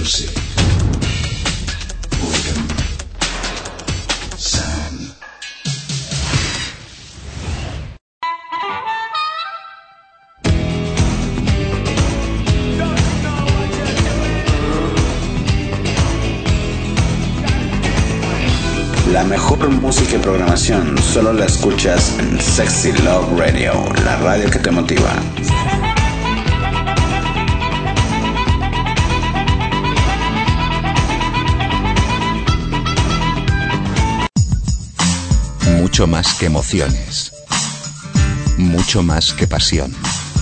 Music. Rhythm. Sound. La mejor música y programación solo la escuchas en Sexy Love Radio, la radio que te motiva. Mucho más que emociones, mucho más que pasión.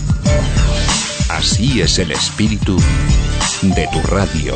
Así es el espíritu de tu radio.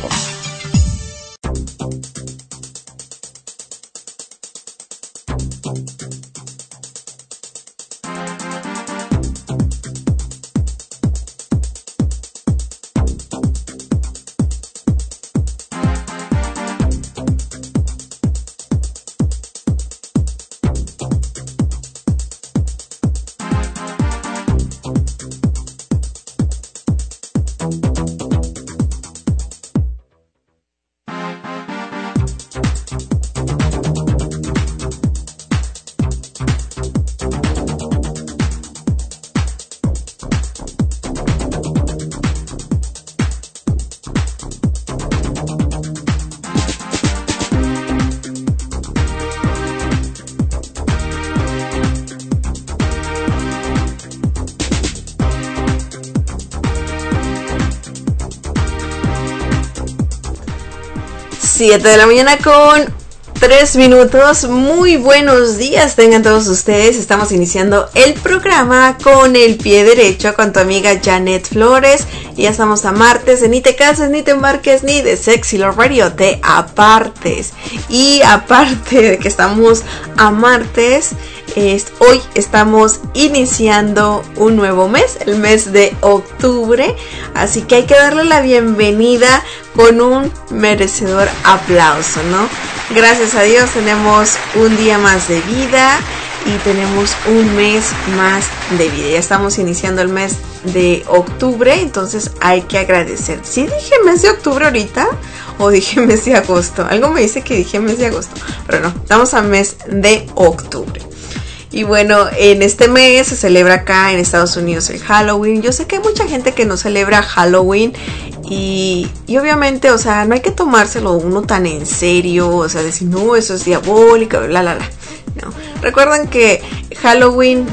Siete de la mañana con 3 minutos. Muy buenos días tengan todos ustedes. Estamos iniciando el programa con el pie derecho con tu amiga Janet Flores. Y ya estamos a martes de Ni te cases, ni te embarques, ni de Sexy Love Radio, de apartes. Y aparte de que estamos a martes, hoy estamos iniciando un nuevo mes, el mes de octubre. Así que hay que darle la bienvenida con un merecedor aplauso, ¿no? Gracias a Dios tenemos un día más de vida y tenemos un mes más de vida. Ya estamos iniciando el mes de octubre, entonces hay que agradecer. ¿Sí dije mes de octubre ahorita o dije mes de agosto? Algo me dice que dije mes de agosto, pero no, estamos a mes de octubre. Y bueno, en este mes se celebra acá en Estados Unidos el Halloween. Yo sé que hay mucha gente que no celebra Halloween y obviamente, o sea, no hay que tomárselo uno tan en serio, o sea, decir, no, eso es diabólico, No. Recuerden que Halloween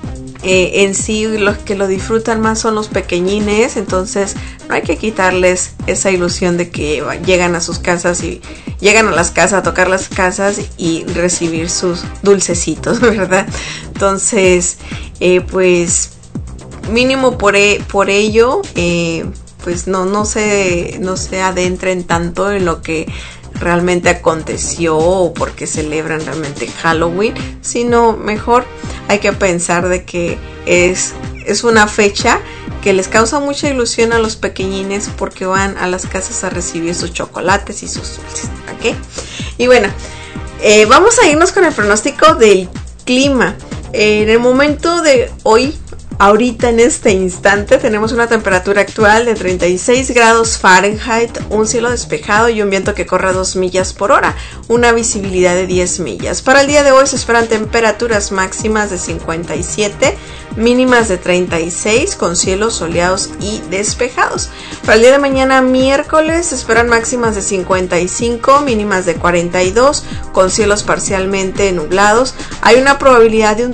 en sí, los que lo disfrutan más son los pequeñines, entonces no hay que quitarles esa ilusión de que llegan a sus casas y llegan a las casas a tocar las casas y recibir sus dulcecitos, ¿verdad? Entonces, pues mínimo por ello, pues no se adentren tanto en lo que realmente aconteció o porque celebran realmente Halloween, sino mejor hay que pensar de que es una fecha que les causa mucha ilusión a los pequeñines porque van a las casas a recibir sus chocolates y sus dulces, ¿ok? Y bueno, vamos a irnos con el pronóstico del clima. En el momento de hoy, ahorita en este instante, tenemos una temperatura actual de 36 grados Fahrenheit, un cielo despejado y un viento que corre a 2 millas por hora, una visibilidad de 10 millas. Para el día de hoy se esperan temperaturas máximas de 57, mínimas de 36, con cielos soleados y despejados. Para el día de mañana, miércoles, se esperan máximas de 55, mínimas de 42, con cielos parcialmente nublados. Hay una probabilidad de un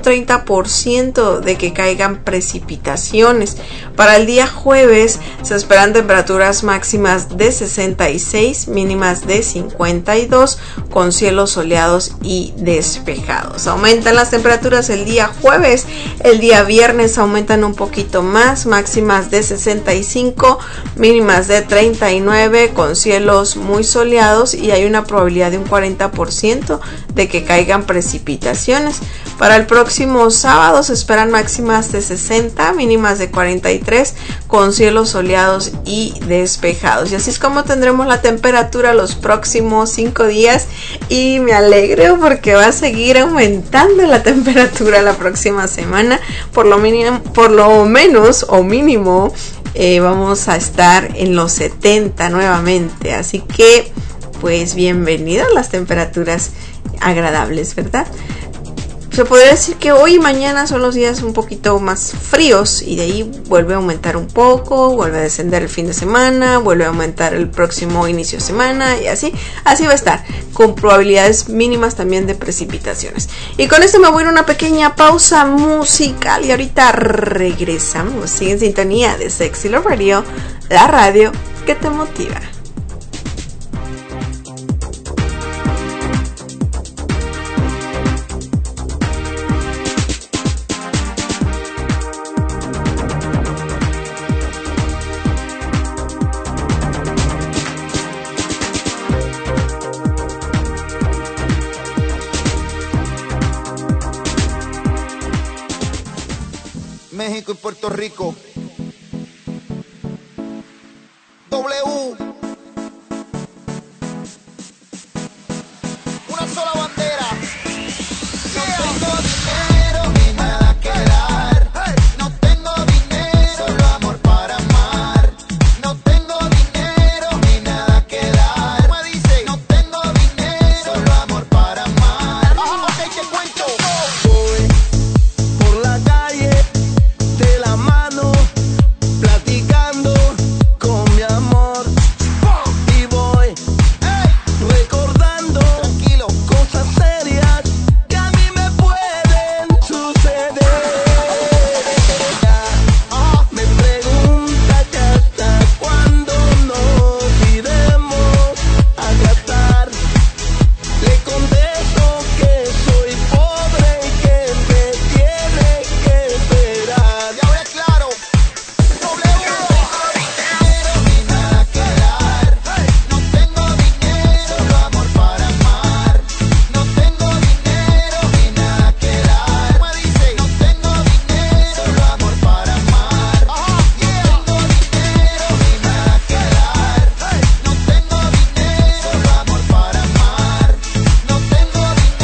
30% de que caigan precipitaciones. Para el día jueves se esperan temperaturas máximas de 66, mínimas de 52, con cielos soleados y despejados. Aumentan las temperaturas el día jueves, el día viernes aumentan un poquito más, máximas de 65, mínimas de 39, con cielos muy soleados y hay una probabilidad de un 40% de que caigan precipitaciones. Para el próximo sábado se esperan máximas de 60, mínimas de 43, con cielos soleados y despejados. Y así es como tendremos la temperatura los próximos 5 días y me alegro porque va a seguir aumentando la temperatura la próxima semana, por lo menos o mínimo Vamos a estar en los 70 nuevamente, así que pues bienvenidas las temperaturas agradables, ¿verdad? Se podría decir que hoy y mañana son los días un poquito más fríos y de ahí vuelve a aumentar un poco, vuelve a descender el fin de semana, vuelve a aumentar el próximo inicio de semana y así va a estar, con probabilidades mínimas también de precipitaciones. Y con esto me voy a una pequeña pausa musical y ahorita regresamos. Sigue en sintonía de Sexy Love Radio, la radio que te motiva. México y Puerto Rico. W. Una sola bandera. No tengo dinero ni nada que dar. No tengo dinero, solo amor para amar. No tengo dinero ni nada que dar. Me dice, no tengo dinero, solo amor para amar. Ok, te cuento. Voy por la calle de la mano, platicando con mi amor, y voy recordando, tranquilo, cosas serias que a mí me pueden suceder. Me pregunta que hasta cuándo nos iremos a tratar. Le contesto que soy pobre y que me tiene que esperar. Y ahora es claro, W. No tengo dinero ni nada que dar. No tengo dinero, solo amor para amar. No tengo dinero ni nada que dar. Me dice, no tengo dinero, solo amor para amar. No tengo dinero ni nada que dar. No tengo dinero, solo amor para amar. No tengo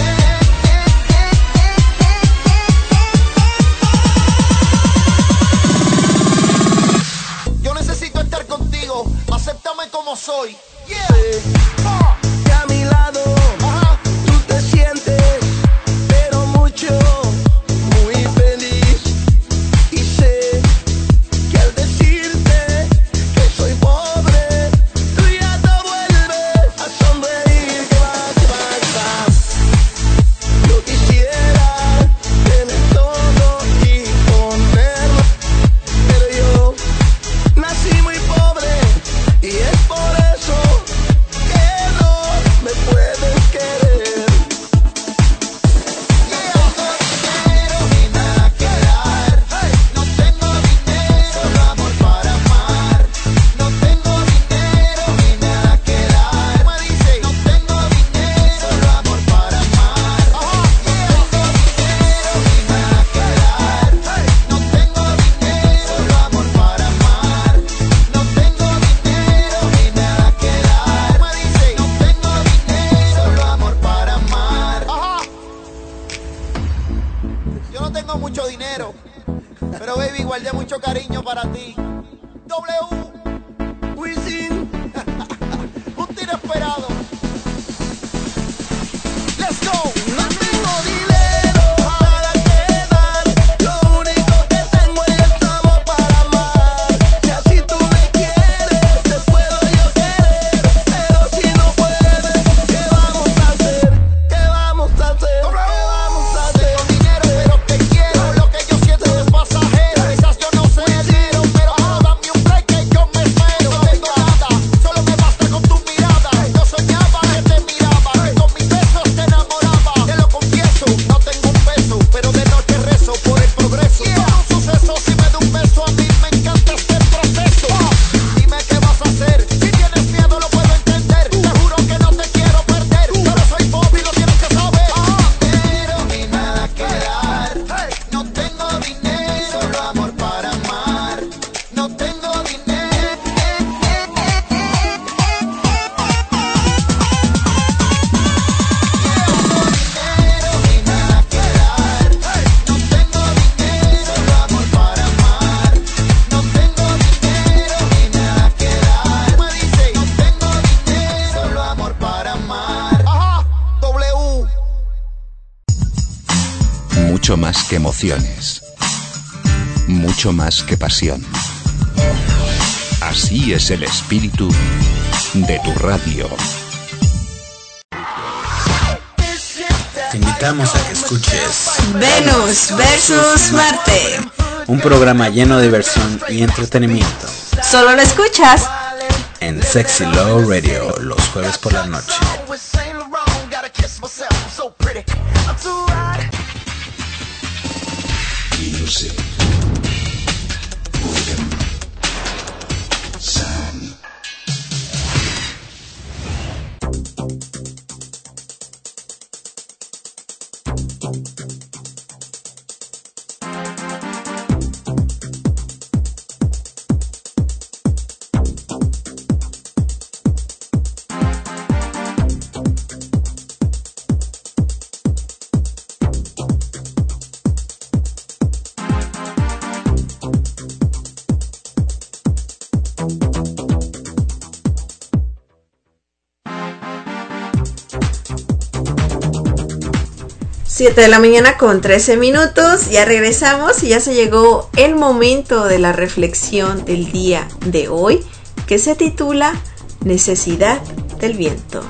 Yo necesito estar contigo, acéptame como soy. Que a mi lado tú te sientes, pero mucho, muy feliz. Y sé que al decirte que soy pobre, tú ya te vuelves a sonreír. Que va. Yo quisiera tener todo y ponerlo, pero yo nací muy pobre y es por eso que no me puedes querer. No tengo dinero ni nada que dar. No tengo dinero, solo amor para amar. No tengo dinero ni nada que dar. Me dice, no tengo dinero, solo amor para amar. No tengo dinero ni nada que dar. No tengo dinero, solo amor para amar. No tengo dinero ni nada que dar. Me dice, no tengo dinero, solo amor para amar. Yo no tengo mucho dinero, pero baby, guardé mucho cariño para ti. W. Wisin. Un tiro esperado. Let's go. No tengo dinero para quedar. Lo único que tengo es el amor para amar. Si así tú me quieres, te puedo yo querer. Pero si no puedes, ¿qué vamos a hacer? ¿Qué vamos a hacer? ¿Qué vamos a hacer? Tengo dinero, pero te quiero. Lo que yo siento es pasajero. Quizás yo no sé dinero, pero mucho más que emociones, mucho más que pasión. Así es el espíritu de tu radio. Te invitamos a que escuches Venus versus Marte. un programa lleno de diversión y entretenimiento Solo lo escuchas en Sexy Love Radio los jueves por la noche. Music, rhythm, sound. Siete de la mañana con 13 minutos, ya regresamos y ya se llegó el momento de la reflexión del día de hoy, que se titula Necesidad del viento.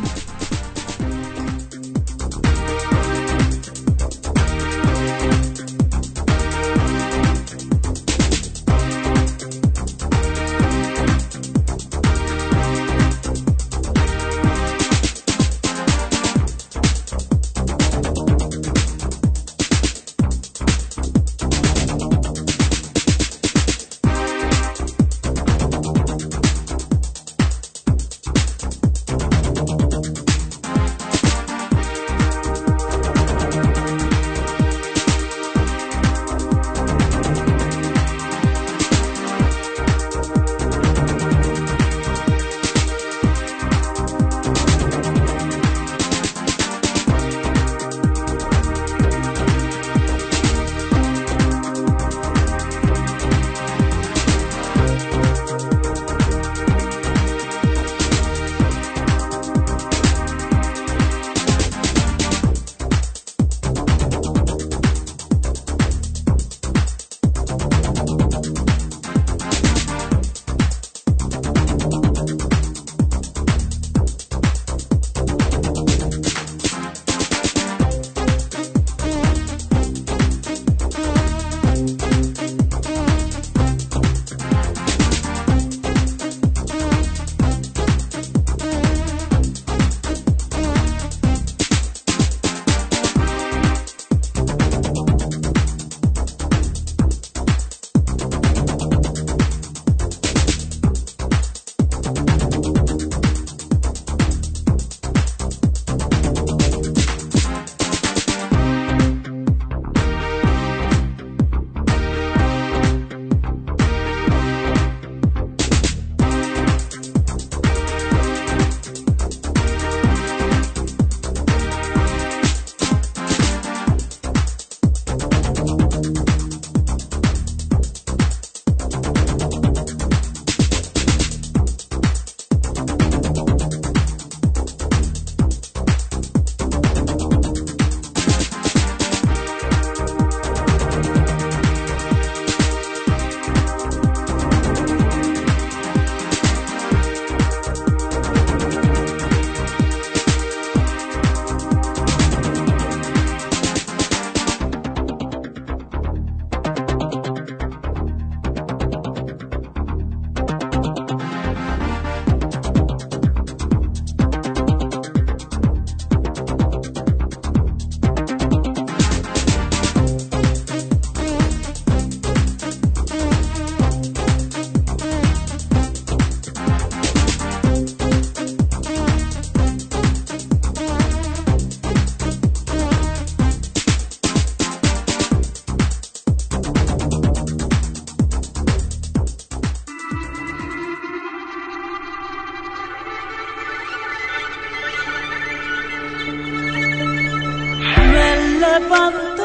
levanto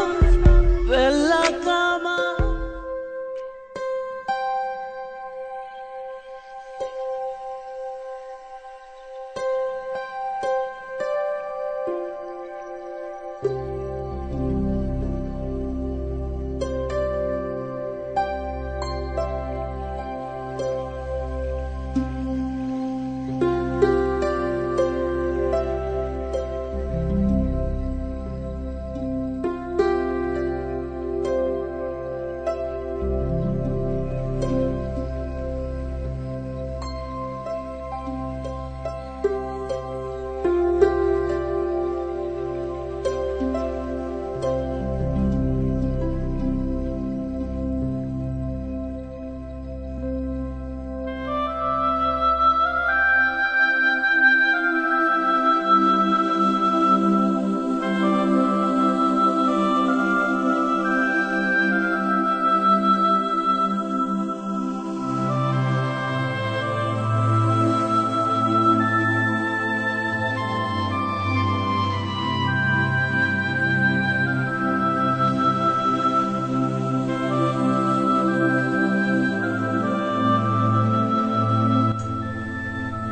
de la cama.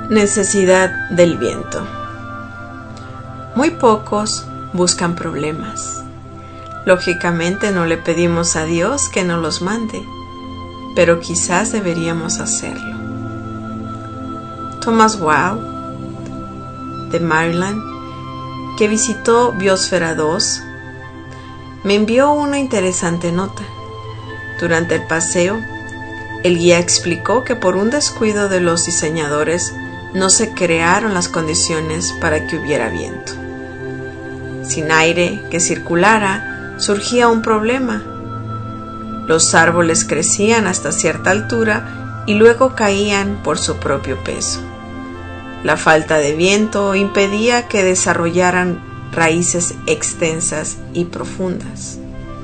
Necesidad del viento. Muy pocos buscan problemas. Lógicamente no le pedimos a Dios que nos los mande, pero quizás deberíamos hacerlo. Thomas Weil, de Maryland, que visitó Biosfera 2, me envió una interesante nota. Durante el paseo, el guía explicó que por un descuido de los diseñadores no se crearon las condiciones para que hubiera viento. Sin aire que circulara, surgía un problema. Los árboles crecían hasta cierta altura y luego caían por su propio peso. La falta de viento impedía que desarrollaran raíces extensas y profundas.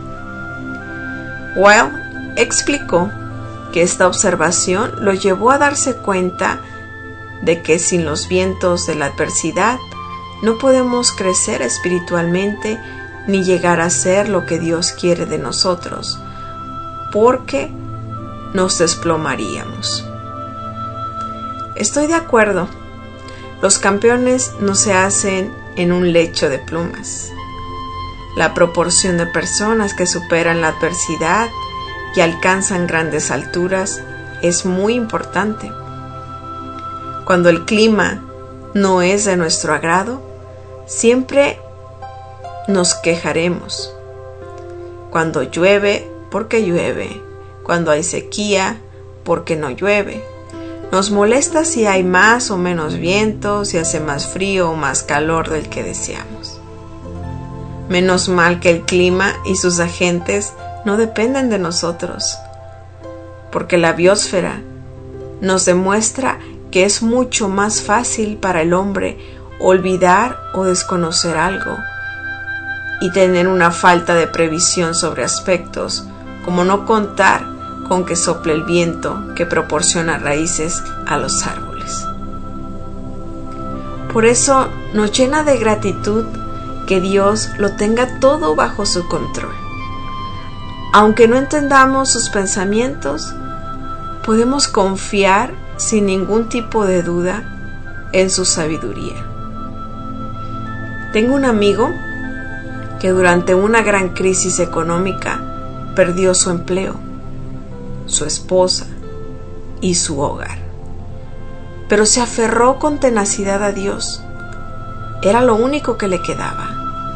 Weil explicó que esta observación lo llevó a darse cuenta de que sin los vientos de la adversidad no podemos crecer espiritualmente ni llegar a ser lo que Dios quiere de nosotros, porque nos desplomaríamos. Estoy de acuerdo. Los campeones no se hacen en un lecho de plumas. La proporción de personas que superan la adversidad y alcanzan grandes alturas es muy importante. Cuando el clima no es de nuestro agrado, siempre nos quejaremos. Cuando llueve, porque llueve. Cuando hay sequía, porque no llueve. Nos molesta si hay más o menos viento, si hace más frío o más calor del que deseamos. Menos mal que el clima y sus agentes no dependen de nosotros, porque la biosfera nos demuestra que es mucho más fácil para el hombre olvidar o desconocer algo y tener una falta de previsión sobre aspectos como no contar con que sople el viento que proporciona raíces a los árboles. Por eso nos llena de gratitud que Dios lo tenga todo bajo su control. Aunque no entendamos sus pensamientos, podemos confiar sin ningún tipo de duda en su sabiduría. Tengo un amigo que durante una gran crisis económica perdió su empleo, su esposa y su hogar, pero se aferró con tenacidad a Dios. Era lo único que le quedaba.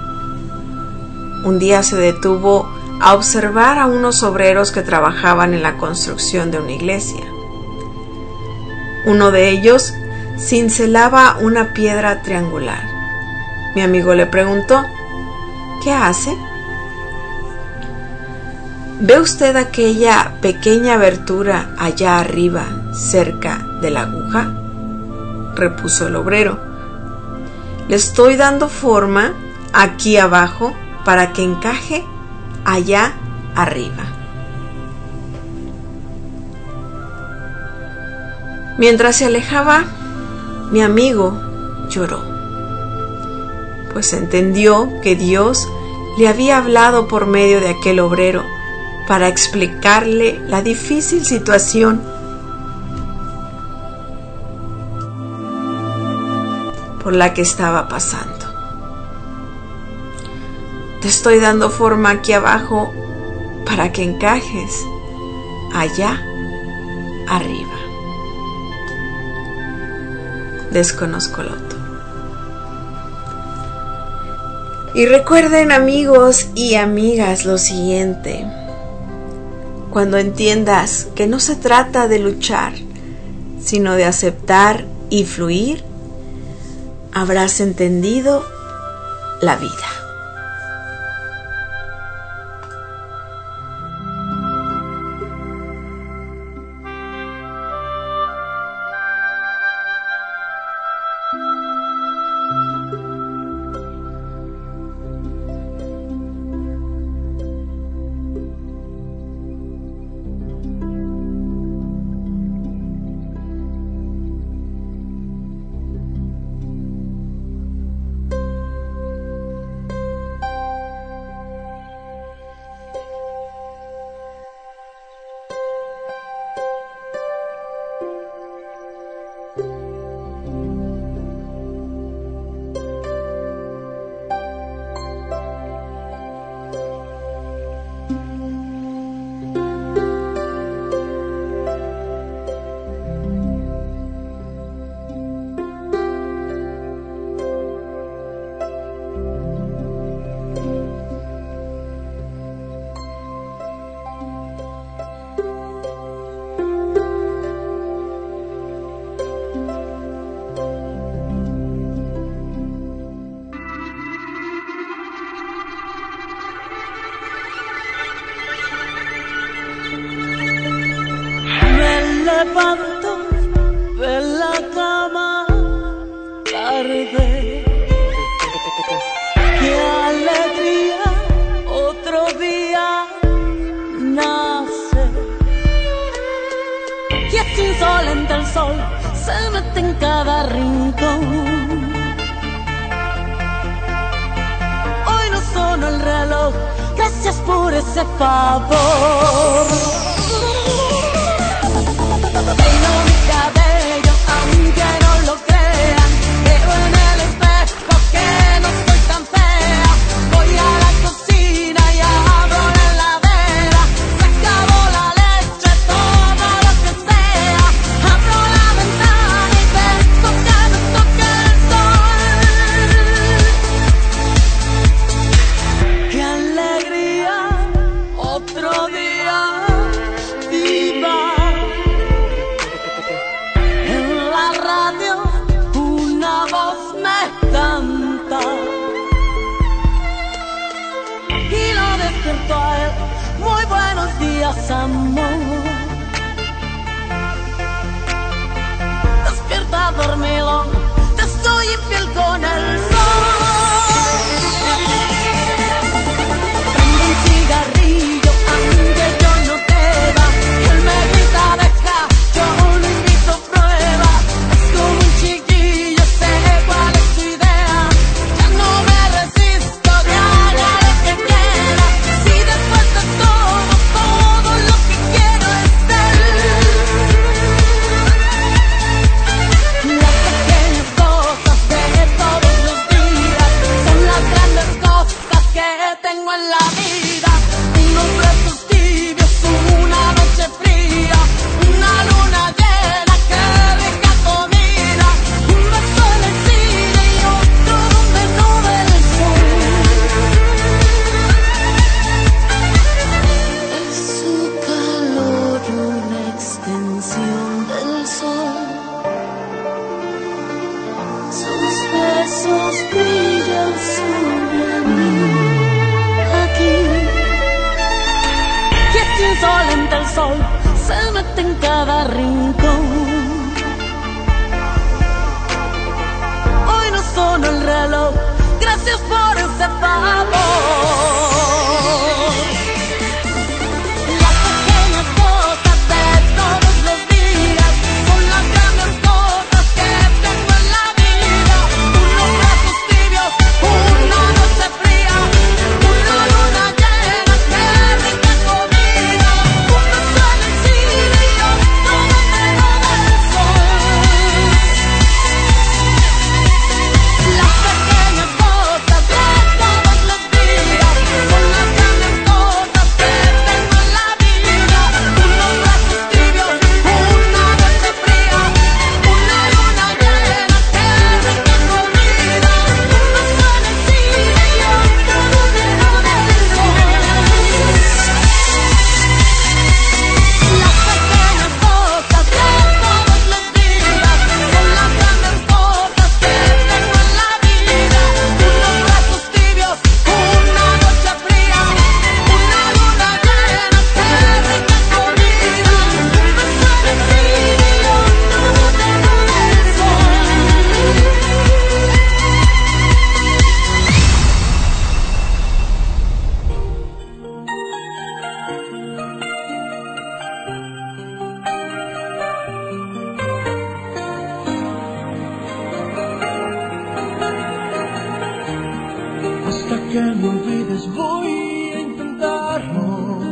Un día se detuvo a observar a unos obreros que trabajaban en la construcción de una iglesia. Uno de ellos cincelaba una piedra triangular. Mi amigo le preguntó: ¿qué hace? ¿Ve usted aquella pequeña abertura allá arriba, cerca de la aguja?, repuso el obrero. Le estoy dando forma aquí abajo para que encaje allá arriba. Mientras se alejaba, mi amigo lloró, pues entendió que Dios le había hablado por medio de aquel obrero para explicarle la difícil situación por la que estaba pasando. Te estoy dando forma aquí abajo para que encajes allá arriba. Desconozco el otro. Y recuerden, amigos y amigas, lo siguiente: cuando entiendas que no se trata de luchar, sino de aceptar y fluir, habrás entendido la vida. insolente el sol se mete en cada rincón. Hoy no sonó el reloj, gracias por ese favor. Peino mi cabello, aunque no lo crean, veo en el espejo que no soy tan fea. Voy a la cocina y abro la heladera, se acabó la leche, todo lo que sea. Abro la ventana y dejo que me toque el sol. ¡Qué alegría! Otro día viva. En la radio una voz me canta y lo despierto a él. Muy buenos días, amor. Despierta dormido, te soy infiel con el sol. Prendo un cigarrillo, aunque yo no deba. Él me grita, deja, yo lo invito a prueba. Es como un chiquillo, sé cuál es tu idea. Ya no me resisto, que haga lo que quiera. Si después de todo lo que quiero es él. Las pequeñas cosas de todos los días son las grandes cosas que tengo en la vida. Unos besos tibios, una noche fría, una luna llena, qué rica comida. Un beso en el cine y otro donde no ve el sol. Es su calor una extensión del sol. Sus besos brillan sobre mí aquí. Que es insolente el sol se mete en cada rincón. Hoy no sonó el reloj, gracias por ese favor. Las pequeñas cosas de todos los días son las grandes cosas que tengo en la vida. Unos brazos tibios, una noche fría, una luna llena, qué rica comida. Un beso en el cine y otro donde no da el sol. Las pequeñas cosas de todos los días son las grandes cosas que tengo en la vida. Unos brazos tibios, una noche fría, una luna llena, qué rica comida. Un beso en el cine y otro donde no da el sol. Las pequeñas cosas de todos los días son las grandes cosas que tengo en la vida. Unos brazos tibios, una noche fría, una luna llena, qué rica comida. Un beso en el cine y otro donde no da el sol. Hasta que me olvides voy a intentarlo.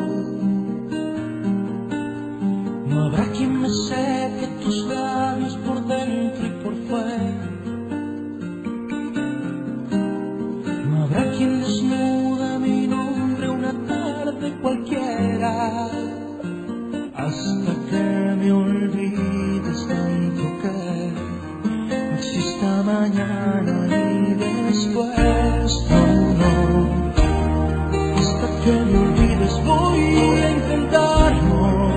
No habrá quien me seque tus labios por dentro y por fuera. No habrá quien desnuda mi nombre una tarde cualquiera. Hasta que me olvides tanto que no exista mañana ni después. No. Hasta que me olvides voy a intentarlo.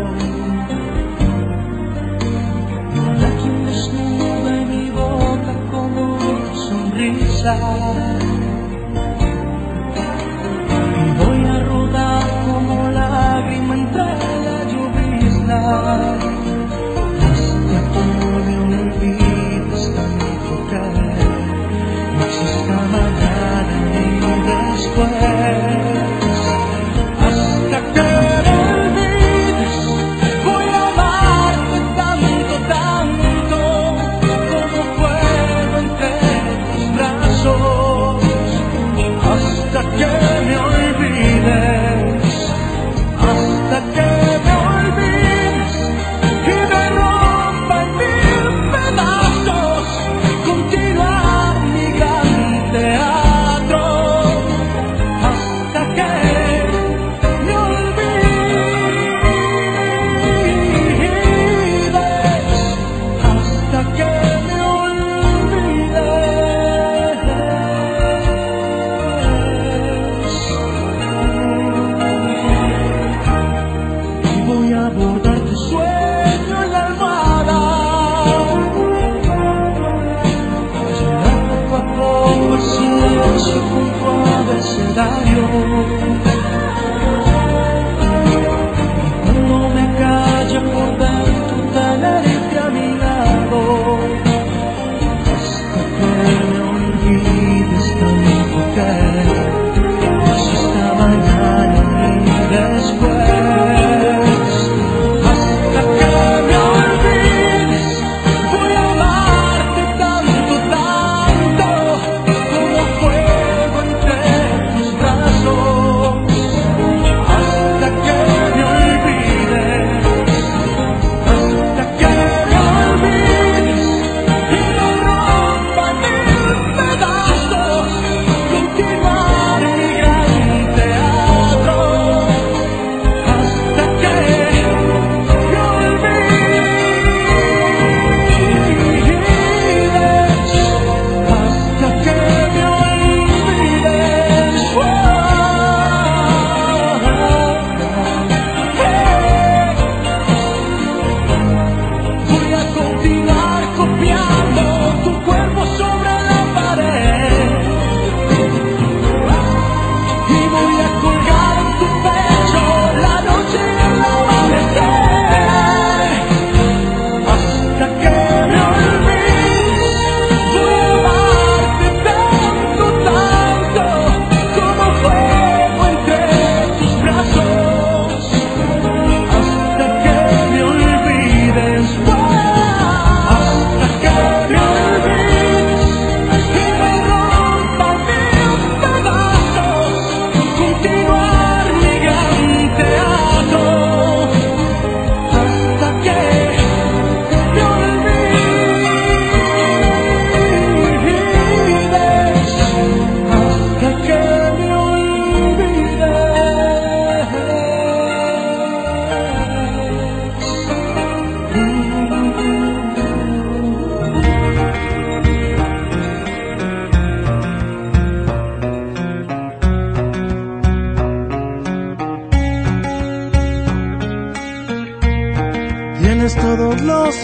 No habrá quien desnude mi boca como sonrisa. Y voy a rodar como lágrima entre la llovizna. Hasta que me olvides tanto que no exista mañana ni después. Hasta que me olvides voy a amarte tanto, tanto.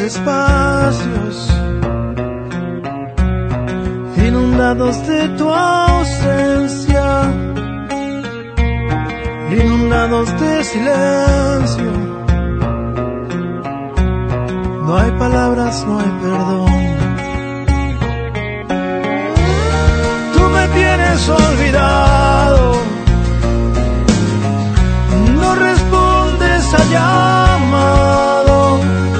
espacios inundados de tu ausencia, inundados de silencio. No hay palabras, no hay perdón. Tú me tienes olvidado, no respondes al llamado,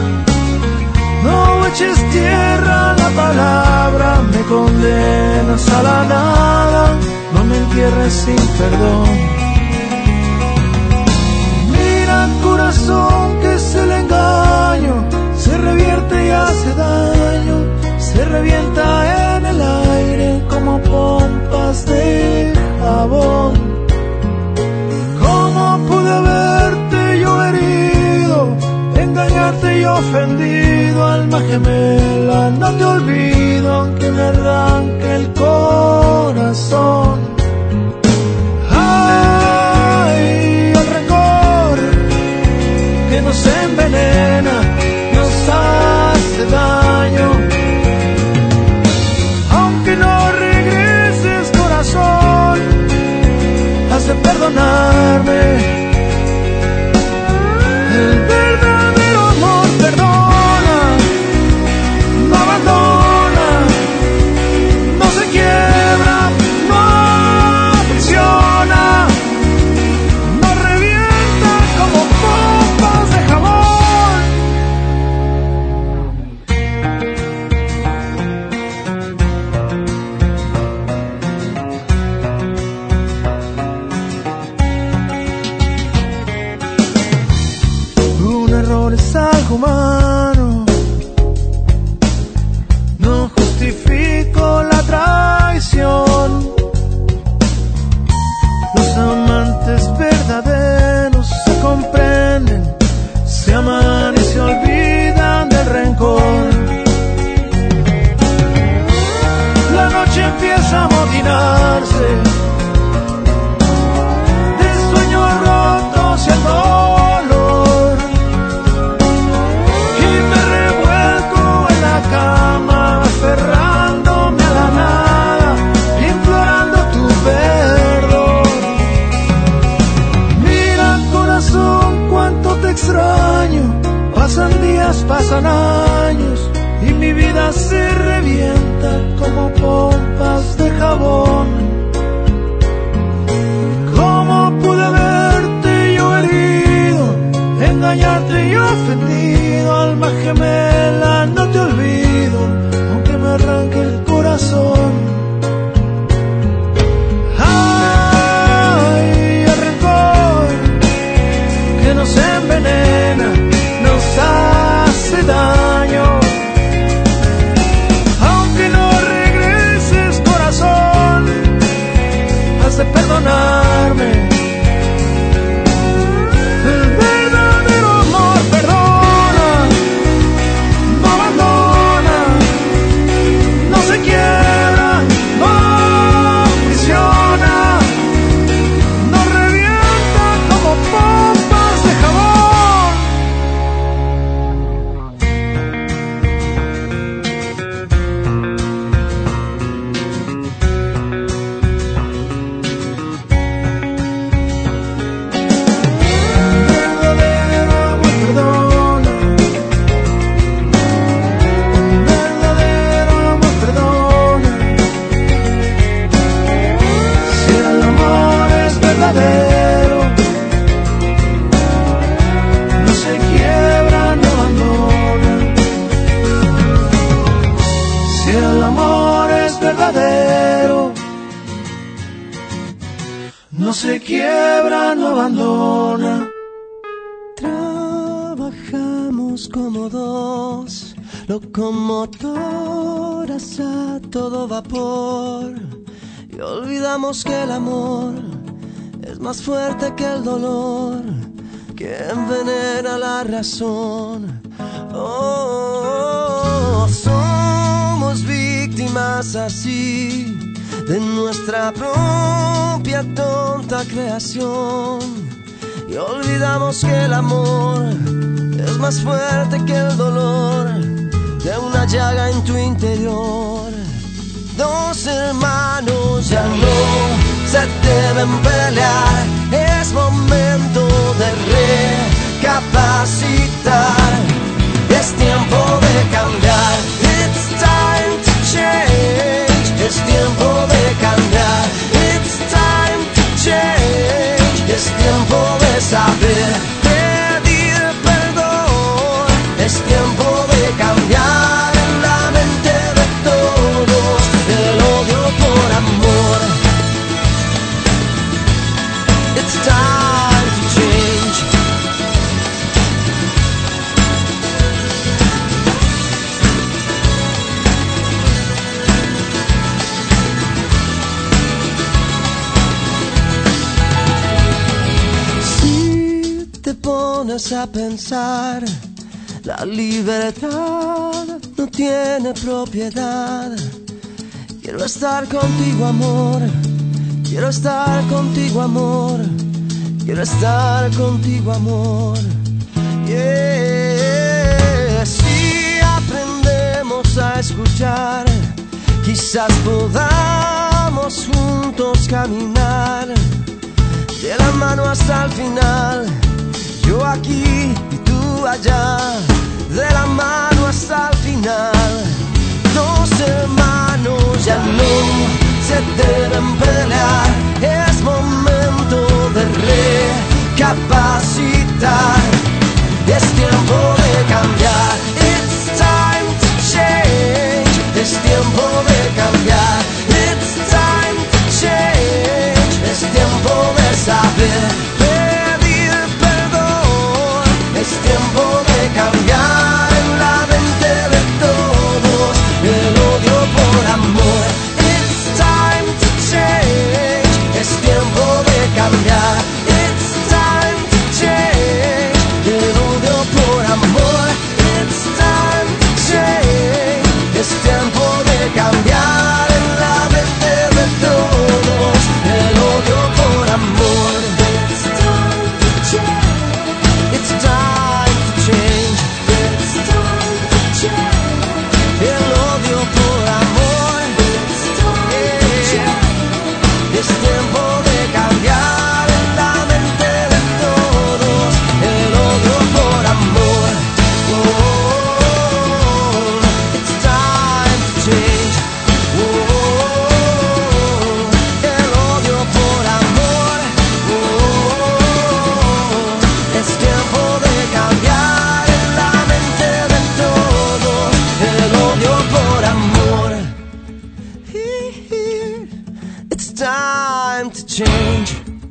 no eches tierra a la palabra, me condenas a la nada, no me entierres sin perdón. Mira, corazón, que es el engaño, se revierte y hace daño, se revienta en el aire como pompas de jabón. ¿Cómo pude haberte yo herido, engañarte y ofendido? Alma gemela, no te olvido, aunque me arranque el corazón. Ay, el rencor que nos envenena, hace daño, aunque no regreses, corazón, has de perdonarme. El verdadero amor perdona, no abandona, no se quiebra, no aprisiona, no revienta como pompas de jabón. Es algo humano, no justifico la traición. Los amantes verdaderos se comprenden, se aman y se olvidan del rencor. La noche empieza a amotinarse de sueños rotos y el dolor. Aferrándome a la nada, implorando tu perdón. Mira, corazón, cuánto te extraño. Pasan días, pasan años, y mi vida se revienta como pompas de jabón. ¿Cómo pude verte yo herido, engañarte y ofendido? Alma gemela, no te olvido, aunque me arranque el corazón. Ay, el rencor que nos envenena, nos hace daño, aunque no regreses, corazón, has de perdonarme. El verdadero amor perdona, no abandona, no se quiebra, no aprisiona, no revienta como pompas de jabón. Verdadero amor perdona, verdadero amor perdona. Si el amor es verdadero, no se quiebra, no abandona. Si el amor es verdadero, no se quiebra, no abandona. Trabajamos como dos locomotoras a todo vapor, y olvidamos que el amor es más fuerte que el dolor, que envenena la razón. Oh, somos víctimas así de nuestra propia tonta creación, y olvidamos que el amor es más fuerte que el dolor de una llaga en tu interior. Dos hermanos ya no se deben pelear, es momento de recapacitar, es tiempo de cambiar. It's time to change, es tiempo de cambiar. It's time to change, es tiempo de saber pedir perdón, es tiempo de cambiar en la mente de todos el odio por amor. It's time to change. Si te pones a pensar, la libertad no tiene propiedad. Quiero estar contigo, amor. Quiero estar contigo, amor. Quiero estar contigo, amor. Yeah. Si aprendemos a escuchar, quizás podamos juntos caminar de la mano hasta el final. Yo aquí y tú allá, de la mano hasta el final. Dos hermanos ya no se deben pelear, es momento de recapacitar, es tiempo de cambiar. It's time to change, es tiempo de cambiar. It's time to change, es tiempo de saber pedir perdón, es tiempo de cambiar en la mente de todos el odio por amor. It's time to change, es tiempo de cambiar. It's time to change, el odio por amor. It's time to change, es tiempo de cambiar en la mente de todos el odio por amor. It's time to change, it's time to change, it's time to change, el odio por amor. It's time to change, es tiempo de cambiar en la mente de todos el odio por amor. Oh, it's time to change. Oh, el odio por amor. Oh, es tiempo de cambiar en la mente de todos el odio por amor. It's time to change.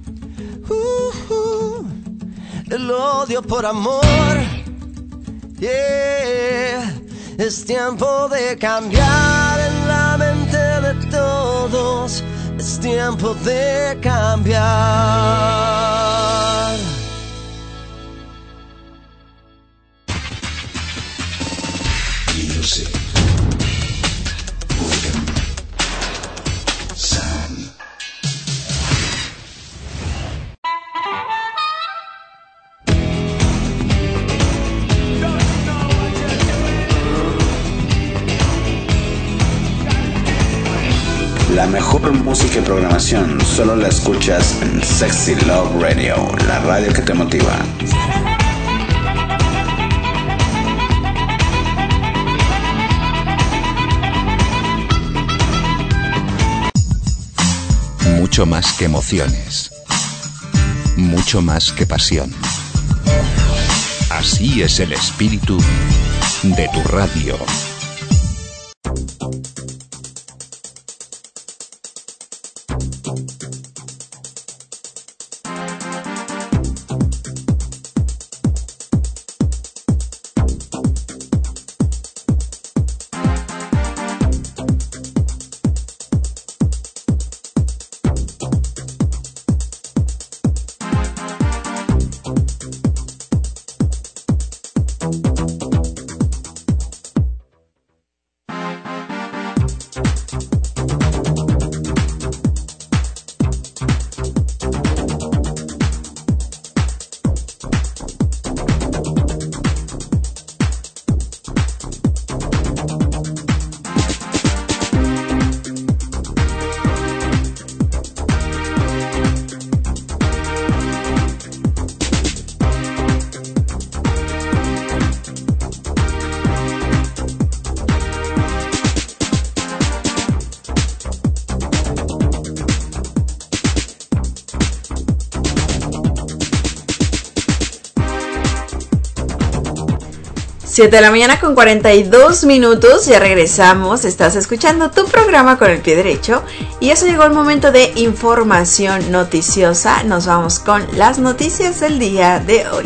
El odio por amor. Yeah. Es tiempo de cambiar en la mente de todos. Es tiempo de cambiar. Music. Rhythm. Sound. La mejor música y programación solo la escuchas en Sexy Love Radio, la radio que te motiva. Mucho más que emociones. Mucho más que pasión. Así es el espíritu de tu radio. 7 de la mañana con 42 minutos, ya regresamos, estás escuchando tu programa Con el Pie Derecho y eso llegó el momento de información noticiosa. Nos vamos con las noticias del día de hoy.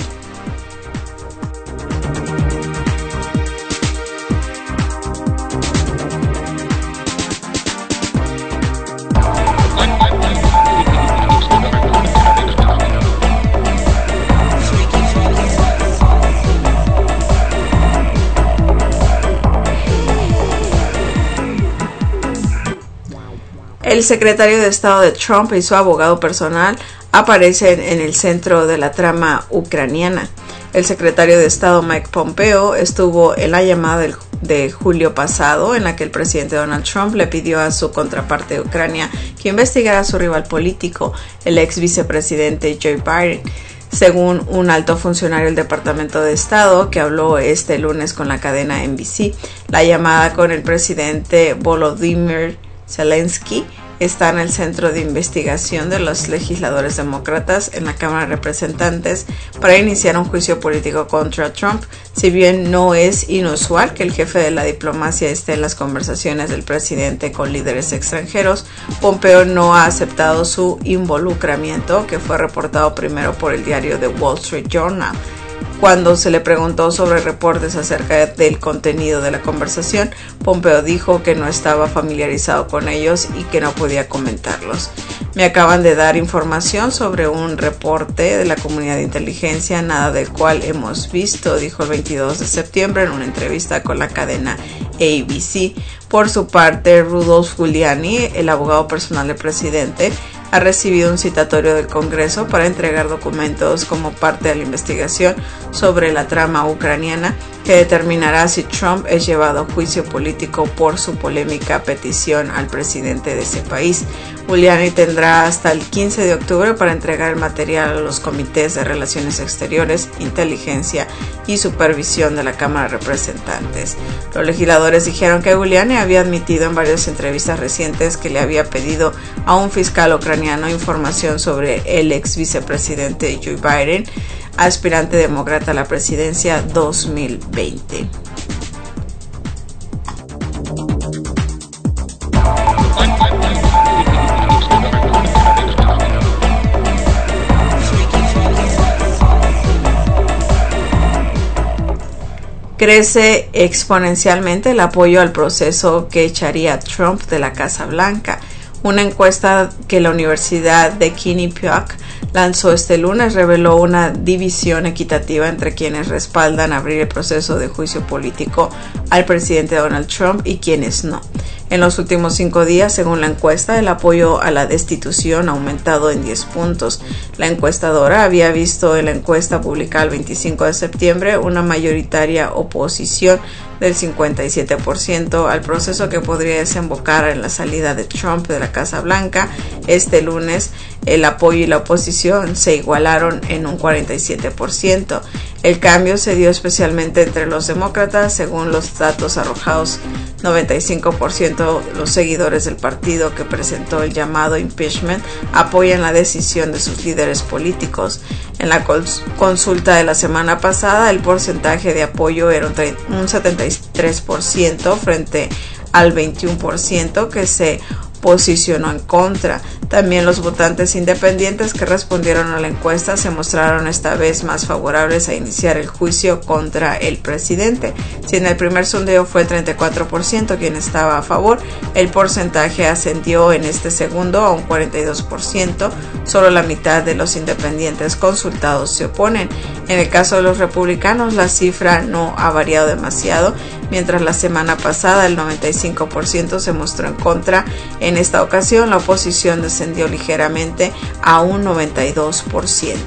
El secretario de Estado de Trump y su abogado personal aparecen en el centro de la trama ucraniana. El secretario de Estado Mike Pompeo estuvo en la llamada de julio pasado en la que el presidente Donald Trump le pidió a su contraparte de Ucrania que investigara a su rival político, el ex vicepresidente Joe Biden. Según un alto funcionario del Departamento de Estado que habló este lunes con la cadena NBC, la llamada con el presidente Volodymyr Zelensky está en el centro de investigación de los legisladores demócratas en la Cámara de Representantes para iniciar un juicio político contra Trump. Si bien no es inusual que el jefe de la diplomacia esté en las conversaciones del presidente con líderes extranjeros, Pompeo no ha aceptado su involucramiento, que fue reportado primero por el diario The Wall Street Journal. Cuando se le preguntó sobre reportes acerca del contenido de la conversación, Pompeo dijo que no estaba familiarizado con ellos y que no podía comentarlos. Me acaban de dar información sobre un reporte de la comunidad de inteligencia, nada del cual hemos visto, dijo el 22 de septiembre en una entrevista con la cadena ABC. Por su parte, Rudolph Giuliani, el abogado personal del presidente, ha recibido un citatorio del Congreso para entregar documentos como parte de la investigación sobre la trama ucraniana que determinará si Trump es llevado a juicio político por su polémica petición al presidente de ese país. Giuliani tendrá hasta el 15 de octubre para entregar el material a los comités de Relaciones Exteriores, Inteligencia y Supervisión de la Cámara de Representantes. Los legisladores dijeron que Giuliani había admitido en varias entrevistas recientes que le había pedido a un fiscal ucraniano información sobre el ex vicepresidente Joe Biden, aspirante demócrata a la presidencia 2020. Crece exponencialmente el apoyo al proceso que echaría a Trump de la Casa Blanca. Una encuesta que la Universidad de Quinnipiac lanzó este lunes reveló una división equitativa entre quienes respaldan abrir el proceso de juicio político al presidente Donald Trump y quienes no. En los últimos 5 días, según la encuesta, el apoyo a la destitución ha aumentado en 10 puntos. La encuestadora había visto en la encuesta publicada el 25 de septiembre una mayoritaria oposición del 57% al proceso que podría desembocar en la salida de Trump de la Casa Blanca. Este lunes, el apoyo y la oposición se igualaron en un 47%. El cambio se dio especialmente entre los demócratas, según los datos arrojados. 95% de los seguidores del partido que presentó el llamado impeachment apoyan la decisión de sus líderes políticos. En la consulta de la semana pasada, el porcentaje de apoyo era un 73% frente al 21% que se posicionó en contra. También los votantes independientes que respondieron a la encuesta se mostraron esta vez más favorables a iniciar el juicio contra el presidente. Si en el primer sondeo fue el 34% quien estaba a favor, el porcentaje ascendió en este segundo a un 42%. Solo la mitad de los independientes consultados se oponen. En el caso de los republicanos, la cifra no ha variado demasiado. Mientras la semana pasada el 95% se mostró en contra, en esta ocasión la oposición descendió ligeramente a un 92%.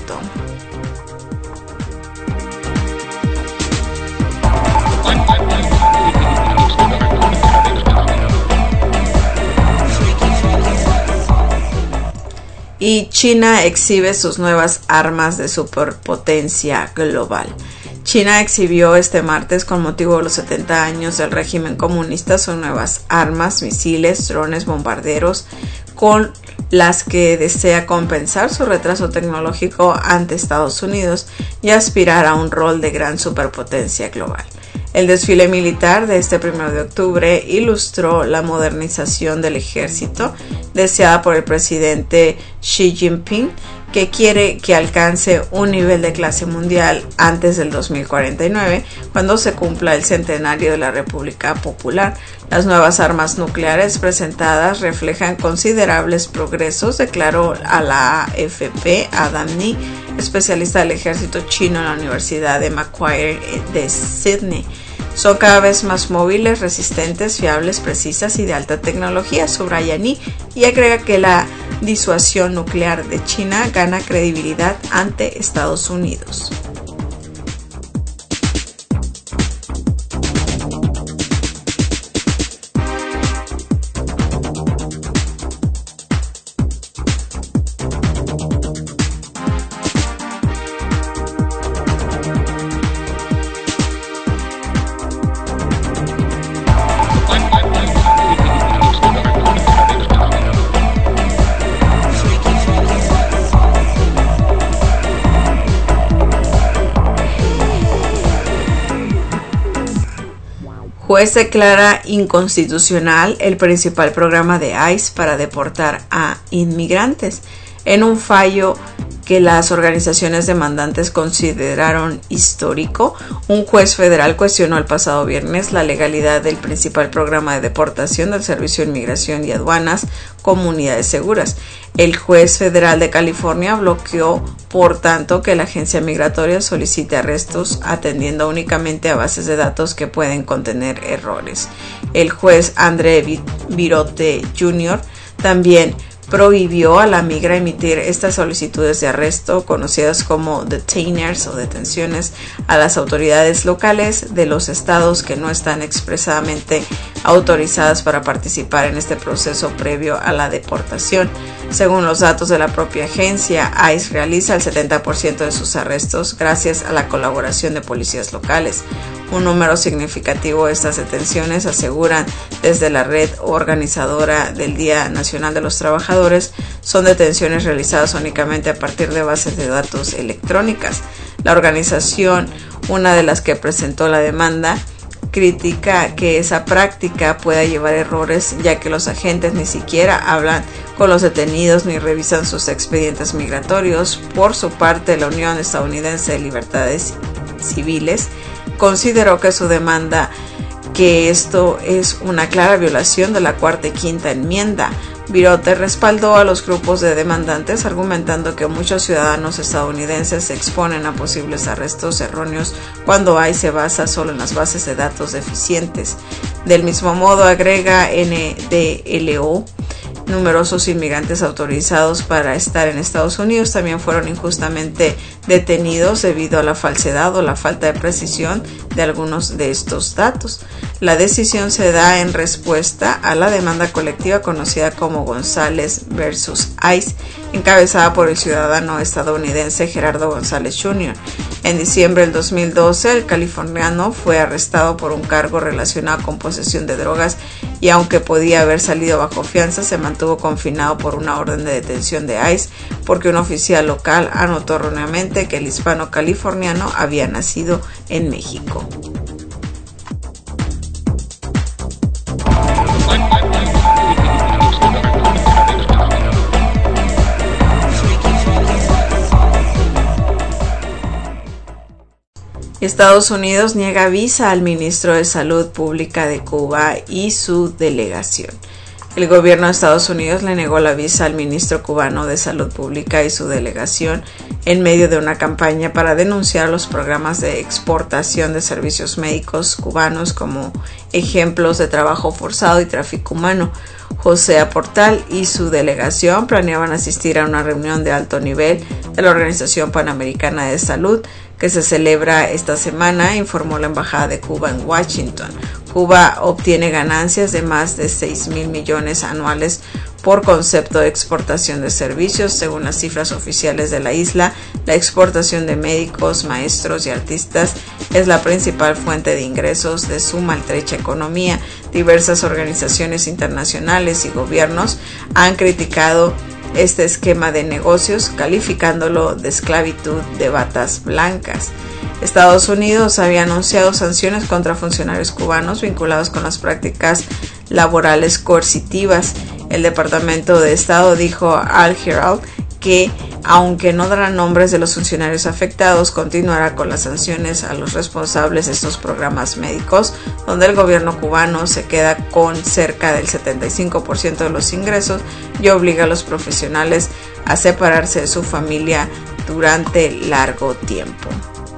Y China exhibe sus nuevas armas de superpotencia global. China exhibió este martes, con motivo de los 70 años del régimen comunista, sus nuevas armas, misiles, drones, bombarderos, con las que desea compensar su retraso tecnológico ante Estados Unidos y aspirar a un rol de gran superpotencia global. El desfile militar de este 1 de octubre ilustró la modernización del ejército deseada por el presidente Xi Jinping, que quiere que alcance un nivel de clase mundial antes del 2049, cuando se cumpla el centenario de la República Popular. Las nuevas armas nucleares presentadas reflejan considerables progresos, declaró a la AFP Adam Ni, especialista del ejército chino en la Universidad de Macquarie de Sydney. Son cada vez más móviles, resistentes, fiables, precisas y de alta tecnología, subraya Ni, y agrega que la disuasión nuclear de China gana credibilidad ante Estados Unidos. Juez declara inconstitucional el principal programa de ICE para deportar a inmigrantes. En un fallo que las organizaciones demandantes consideraron histórico, un juez federal cuestionó el pasado viernes la legalidad del principal programa de deportación del Servicio de Inmigración y Aduanas, Comunidades Seguras. El juez federal de California bloqueó, por tanto, que la agencia migratoria solicite arrestos atendiendo únicamente a bases de datos que pueden contener errores. El juez André Virote Jr. también prohibió a la migra emitir estas solicitudes de arresto, conocidas como detainers o detenciones, a las autoridades locales de los estados que no están expresamente autorizadas para participar en este proceso previo a la deportación. Según los datos de la propia agencia, ICE realiza el 70% de sus arrestos gracias a la colaboración de policías locales. Un número significativo de estas detenciones, aseguran desde la red organizadora del Día Nacional de los Trabajadores, son detenciones realizadas únicamente a partir de bases de datos electrónicas. La organización, una de las que presentó la demanda, critica que esa práctica pueda llevar errores, ya que los agentes ni siquiera hablan con los detenidos ni revisan sus expedientes migratorios. Por su parte, la Unión Estadounidense de Libertades Civiles consideró que su demanda, que esto es una clara violación de la cuarta y quinta enmienda. Virote respaldó a los grupos de demandantes, argumentando que muchos ciudadanos estadounidenses se exponen a posibles arrestos erróneos cuando ICE se basa solo en las bases de datos deficientes. Del mismo modo, agrega NDLO, numerosos inmigrantes autorizados para estar en Estados Unidos también fueron injustamente detenidos debido a la falsedad o la falta de precisión de algunos de estos datos. La decisión se da en respuesta a la demanda colectiva conocida como González versus ICE, encabezada por el ciudadano estadounidense Gerardo González Jr. En diciembre del 2012, el californiano fue arrestado por un cargo relacionado con posesión de drogas y, aunque podía haber salido bajo fianza, se mantuvo confinado por una orden de detención de ICE porque un oficial local anotó erróneamente que el hispano californiano había nacido en México. Estados Unidos niega visa al ministro de Salud Pública de Cuba y su delegación. El gobierno de Estados Unidos le negó la visa al ministro cubano de Salud Pública y su delegación en medio de una campaña para denunciar los programas de exportación de servicios médicos cubanos como ejemplos de trabajo forzado y tráfico humano. José Aportal y su delegación planeaban asistir a una reunión de alto nivel de la Organización Panamericana de Salud que se celebra esta semana, informó la Embajada de Cuba en Washington. Cuba obtiene ganancias de más de 6,000 millones anuales por concepto de exportación de servicios. Según las cifras oficiales de la isla, la exportación de médicos, maestros y artistas es la principal fuente de ingresos de su maltrecha economía. Diversas organizaciones internacionales y gobiernos han criticado este esquema de negocios, calificándolo de esclavitud de batas blancas. Estados Unidos había anunciado sanciones contra funcionarios cubanos vinculados con las prácticas laborales coercitivas. El Departamento de Estado dijo al Herald que, aunque no dará nombres de los funcionarios afectados, continuará con las sanciones a los responsables de estos programas médicos, donde el gobierno cubano se queda con cerca del 75% de los ingresos y obliga a los profesionales a separarse de su familia durante largo tiempo.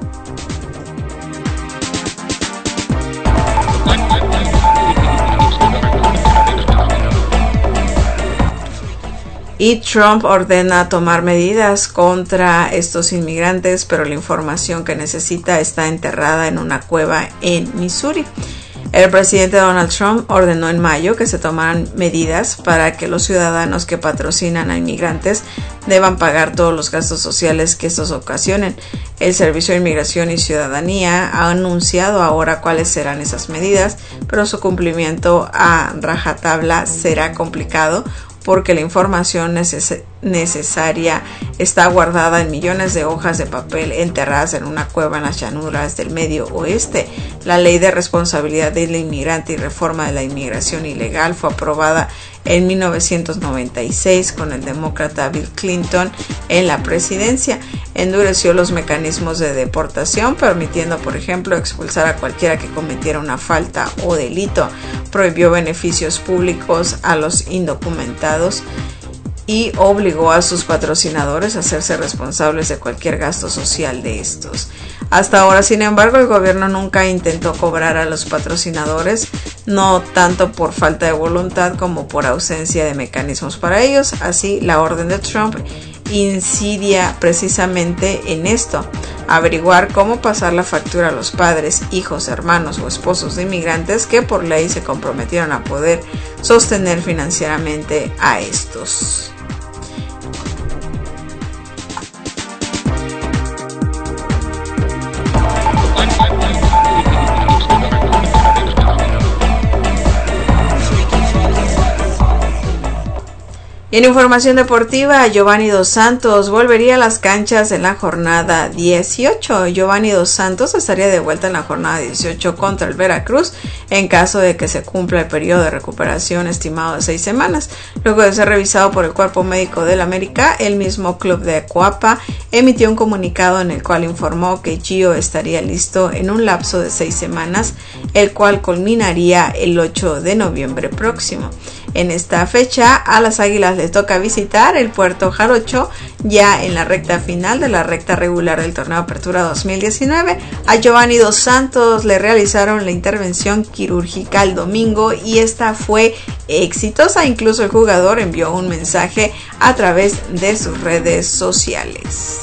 Y Trump ordena tomar medidas contra estos inmigrantes, pero la información que necesita está enterrada en una cueva en Missouri. El presidente Donald Trump ordenó en mayo que se tomaran medidas para que los ciudadanos que patrocinan a inmigrantes deban pagar todos los gastos sociales que estos ocasionen. El Servicio de Inmigración y Ciudadanía ha anunciado ahora cuáles serán esas medidas, pero su cumplimiento a rajatabla será complicado, porque la información necesaria está guardada en millones de hojas de papel enterradas en una cueva en las llanuras del Medio Oeste. La Ley de Responsabilidad del Inmigrante y Reforma de la Inmigración Ilegal fue aprobada en 1996 con el demócrata Bill Clinton en la presidencia. Endureció los mecanismos de deportación, permitiendo, por ejemplo, expulsar a cualquiera que cometiera una falta o delito. Prohibió beneficios públicos a los indocumentados y obligó a sus patrocinadores a hacerse responsables de cualquier gasto social de estos. Hasta ahora, sin embargo, el gobierno nunca intentó cobrar a los patrocinadores, no tanto por falta de voluntad como por ausencia de mecanismos para ellos. Así, la orden de Trump incidía precisamente en esto: averiguar cómo pasar la factura a los padres, hijos, hermanos o esposos de inmigrantes que por ley se comprometieron a poder sostener financieramente a estos. Y en información deportiva, Giovanni Dos Santos volvería a las canchas en la jornada 18. Giovanni Dos Santos estaría de vuelta en la jornada 18 contra el Veracruz en caso de que se cumpla el periodo de recuperación estimado de 6 semanas. Luego de ser revisado por el Cuerpo Médico del América, el mismo club de Coapa emitió un comunicado en el cual informó que Gio estaría listo en un lapso de 6 semanas, el cual culminaría el 8 de noviembre próximo. En esta fecha, a las Águilas les toca visitar el Puerto Jarocho ya en la recta final de la recta regular del Torneo Apertura 2019. A Giovanni Dos Santos le realizaron la intervención quirúrgica el domingo y esta fue exitosa. Incluso el jugador envió un mensaje a través de sus redes sociales.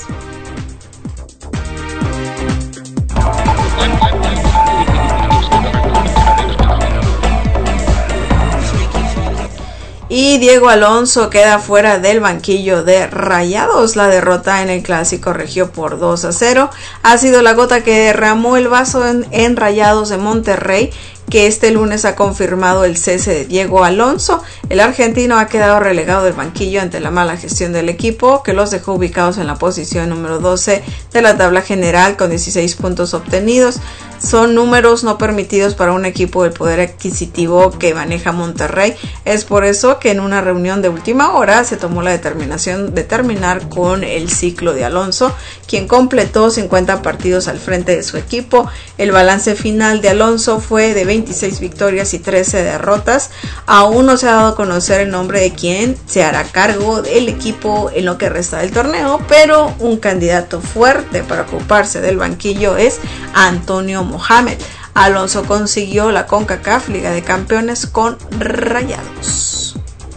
Y Diego Alonso queda fuera del banquillo de Rayados. La derrota en el Clásico Regio por 2-0 ha sido la gota que derramó el vaso en Rayados de Monterrey, que este lunes ha confirmado el cese de Diego Alonso. El argentino ha quedado relegado del banquillo ante la mala gestión del equipo, que los dejó ubicados en la posición número 12 de la tabla general con 16 puntos obtenidos. Son números no permitidos para un equipo del poder adquisitivo que maneja Monterrey. Es por eso que en una reunión de última hora se tomó la determinación de terminar con el ciclo de Alonso, quien completó 50 partidos al frente de su equipo. El balance final de Alonso fue de 26 victorias y 13 derrotas. Aún no se ha dado a conocer el nombre de quien se hará cargo del equipo en lo que resta del torneo, pero un candidato fuerte para ocuparse del banquillo es Antonio Mohamed. Alonso consiguió la CONCACAF Liga de Campeones con Rayados.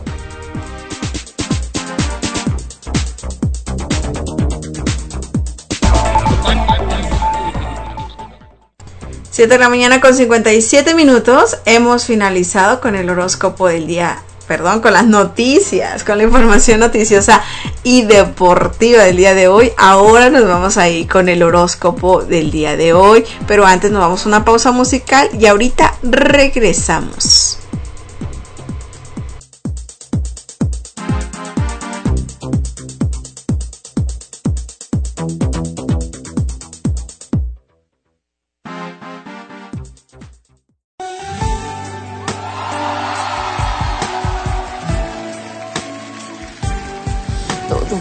Siete de la mañana con 57 minutos. Hemos finalizado con el horóscopo del día. Con las noticias, con la información noticiosa y deportiva del día de hoy. Ahora nos vamos a ir con el horóscopo del día de hoy, pero antes nos vamos a una pausa musical y ahorita regresamos.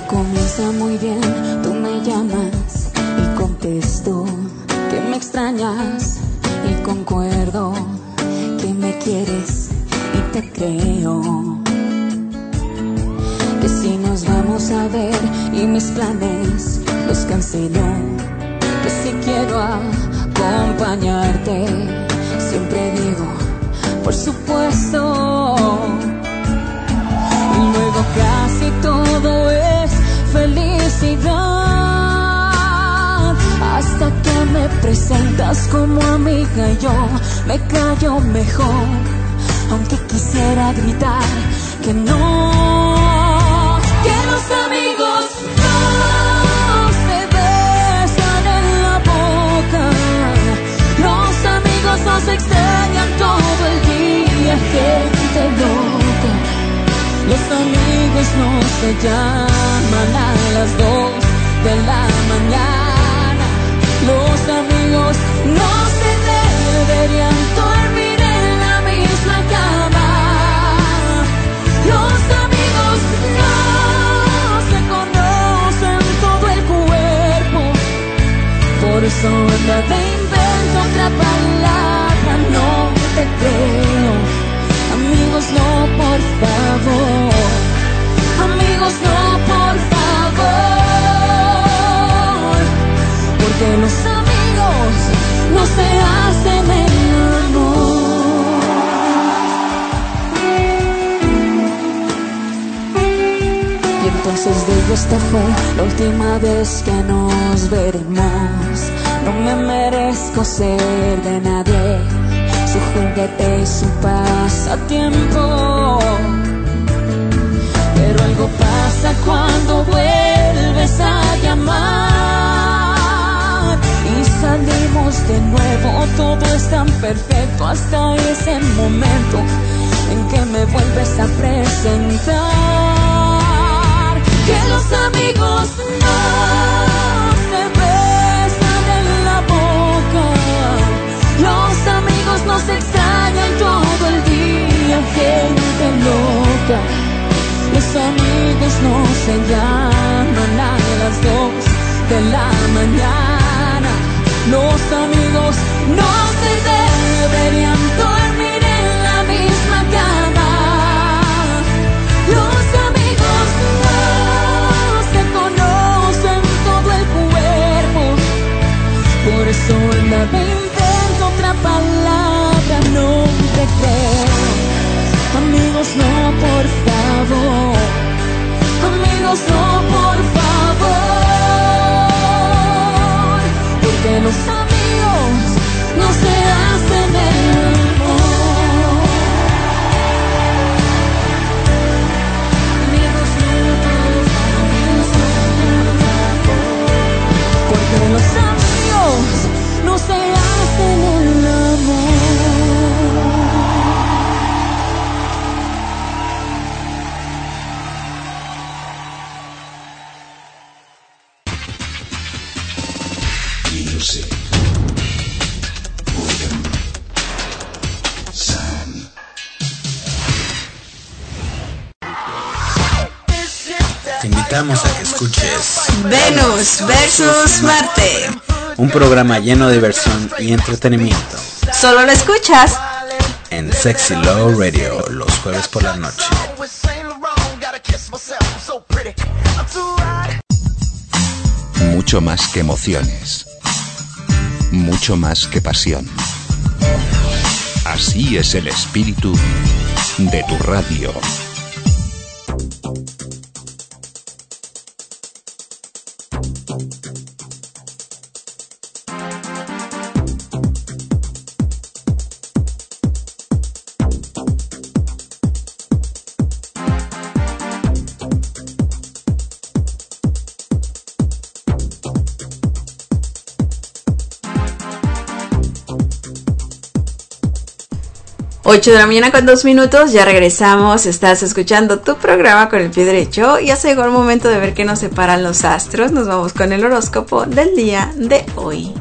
comienza muy bien, tú me llamas y contesto que me extrañas y concuerdo que me quieres y te creo. Que si nos vamos a ver y mis planes los cancelo, que si quiero acompañarte, siempre digo, por supuesto. Y luego casi todo es felicidad, hasta que me presentas como amiga y yo me callo mejor, aunque quisiera gritar que no, que los amigos no se besan en la boca, los amigos nos extrañan todo el día, gente loca. Los amigos no se llaman a las 2 de la mañana. Los amigos no se deberían dormir en la misma cama. Los amigos no se conocen todo el cuerpo. Por eso anda de invento otra palabra, no te creo. Amigos, no, por favor. Amigos, no, por favor. Porque los amigos no se hacen el amor. Y entonces digo, esta fue la última vez que nos veremos. No me merezco ser de nadie, su juguete y su pasatiempo. Pero algo pasa cuando vuelves a llamar y salimos de nuevo. Todo es tan perfecto hasta ese momento en que me vuelves a presentar. Que los amigos no se besan en la boca, los amigos nos extrañan todo el día, gente loca. Los amigos no se llaman a las 2 de la mañana. Los amigos no se deberían dormir en la misma cama. Los amigos no se conocen todo el cuerpo. Por eso la invento otra palabra, no te creo. Amigos, no, por favor. Amigos, no, por favor. Porque los amigos no se hacen el amor. Amigos, no, por favor. Porque los amigos no se hacen el amor. Te invitamos a que escuches Venus versus Marte. un programa lleno de diversión y entretenimiento Solo lo escuchas en Sexy Love Radio los jueves por la noche. Mucho más que emociones. Mucho más que pasión. Así es el espíritu de tu radio. Ocho de la mañana con 2 minutos, ya regresamos, estás escuchando tu programa con el pie derecho. Ya se llegó el momento de ver qué nos separan los astros. Nos vamos con el horóscopo del día de hoy.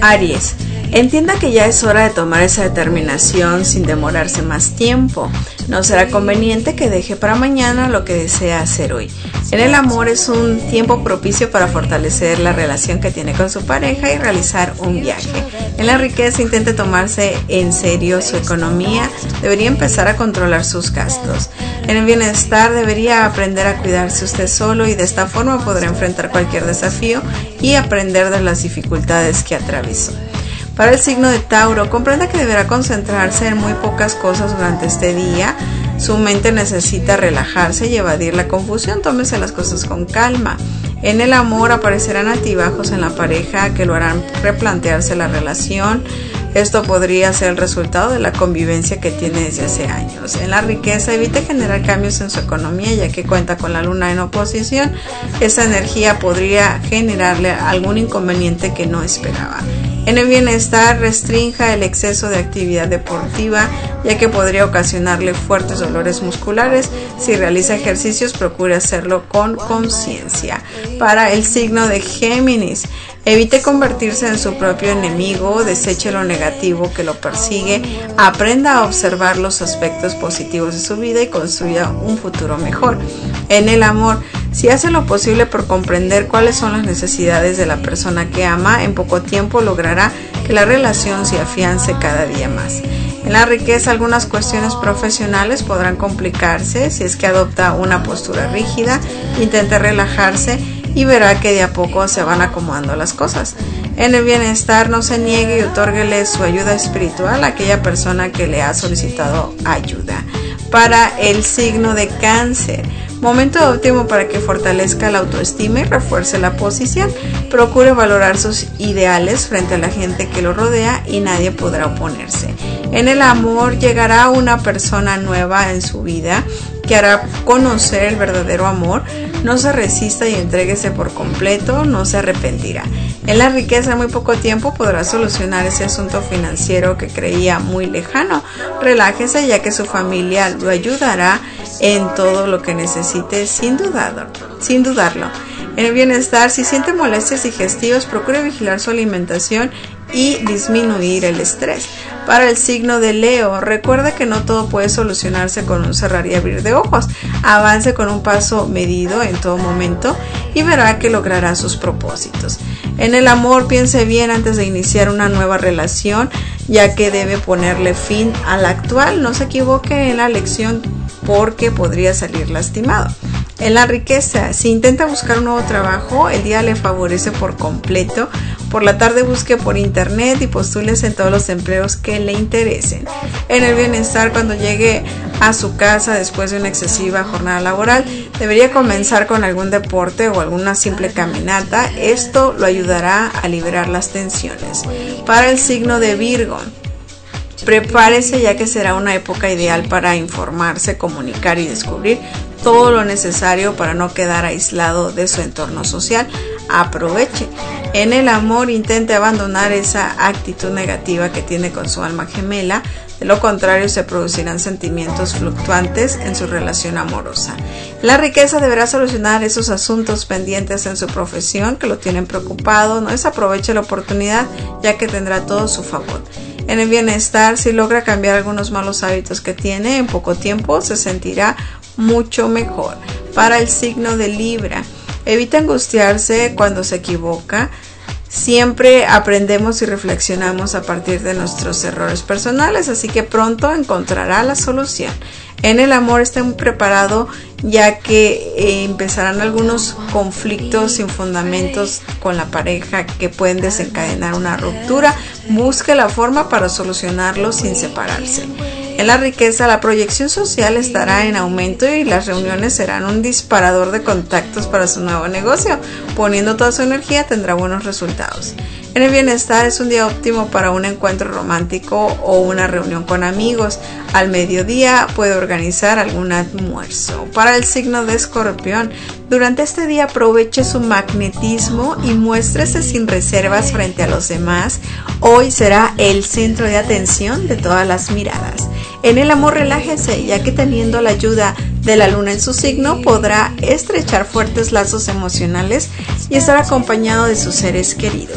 Aries, entienda que ya es hora de tomar esa determinación sin demorarse más tiempo. No será conveniente que deje para mañana lo que desea hacer hoy. En el amor es un tiempo propicio para fortalecer la relación que tiene con su pareja y realizar un viaje. En la riqueza intente tomarse en serio su economía, debería empezar a controlar sus gastos. En el bienestar debería aprender a cuidarse usted solo y de esta forma podrá enfrentar cualquier desafío y aprender de las dificultades que atravesó. Para el signo de Tauro, comprenda que deberá concentrarse en muy pocas cosas durante este día. Su mente necesita relajarse y evadir la confusión. Tómese las cosas con calma. En el amor aparecerán altibajos en la pareja que lo harán replantearse la relación. Esto podría ser el resultado de la convivencia que tiene desde hace años. En la riqueza, evite generar cambios en su economía, ya que cuenta con la luna en oposición. Esa energía podría generarle algún inconveniente que no esperaba. En el bienestar, restrinja el exceso de actividad deportiva, ya que podría ocasionarle fuertes dolores musculares. Si realiza ejercicios, procure hacerlo con conciencia. Para el signo de Géminis, evite convertirse en su propio enemigo, deseche lo negativo que lo persigue, aprenda a observar los aspectos positivos de su vida y construya un futuro mejor. En el amor, si hace lo posible por comprender cuáles son las necesidades de la persona que ama, en poco tiempo logrará que la relación se afiance cada día más. En la riqueza, algunas cuestiones profesionales podrán complicarse si es que adopta una postura rígida. Intente relajarse y verá que de a poco se van acomodando las cosas. En el bienestar, no se niegue y otórguele su ayuda espiritual a aquella persona que le ha solicitado ayuda. Para el signo de Cáncer, momento óptimo para que fortalezca la autoestima y refuerce la posición. Procure valorar sus ideales frente a la gente que lo rodea y nadie podrá oponerse. En el amor, llegará una persona nueva en su vida que hará conocer el verdadero amor. No se resista y entréguese por completo, no se arrepentirá. En la riqueza, en muy poco tiempo podrá solucionar ese asunto financiero que creía muy lejano. Relájese, ya que su familia lo ayudará en todo lo que necesite sin dudarlo. En el bienestar, si siente molestias digestivas, procure vigilar su alimentación y disminuir el estrés. Para el signo de Leo, recuerda que no todo puede solucionarse con un cerrar y abrir de ojos. Avance con un paso medido en todo momento y verá que logrará sus propósitos. En el amor, piense bien antes de iniciar una nueva relación, ya que debe ponerle fin a la actual. No se equivoque en la elección porque podría salir lastimado. En la riqueza, si intenta buscar un nuevo trabajo, el día le favorece por completo. Por la tarde busque por internet y postúlese en todos los empleos que le interesen. En el bienestar, cuando llegue a su casa después de una excesiva jornada laboral, debería comenzar con algún deporte o alguna simple caminata. Esto lo ayudará a liberar las tensiones. Para el signo de Virgo, prepárese, ya que será una época ideal para informarse, comunicar y descubrir todo lo necesario para no quedar aislado de su entorno social. Aproveche. En el amor, intente abandonar esa actitud negativa que tiene con su alma gemela. De lo contrario, se producirán sentimientos fluctuantes en su relación amorosa. La riqueza, deberá solucionar esos asuntos pendientes en su profesión que lo tienen preocupado. No desaproveche la oportunidad, ya que tendrá todo a su favor. En el bienestar, si logra cambiar algunos malos hábitos que tiene, en poco tiempo se sentirá mucho mejor. Para el signo de Libra, evita angustiarse cuando se equivoca. Siempre aprendemos y reflexionamos a partir de nuestros errores personales, así que pronto encontrará la solución. En el amor, esté muy preparado, ya que empezarán algunos conflictos sin fundamentos con la pareja que pueden desencadenar una ruptura. Busque la forma para solucionarlo sin separarse. En la riqueza, la proyección social estará en aumento y las reuniones serán un disparador de contactos para su nuevo negocio. Poniendo toda su energía, tendrá buenos resultados. En el bienestar, es un día óptimo para un encuentro romántico o una reunión con amigos. Al mediodía puede organizar algún almuerzo. Para el signo de Escorpión, durante este día aproveche su magnetismo y muéstrese sin reservas frente a los demás. Hoy será el centro de atención de todas las miradas. En el amor, relájese, ya que teniendo la ayuda de la luna en su signo, podrá estrechar fuertes lazos emocionales y estar acompañado de sus seres queridos.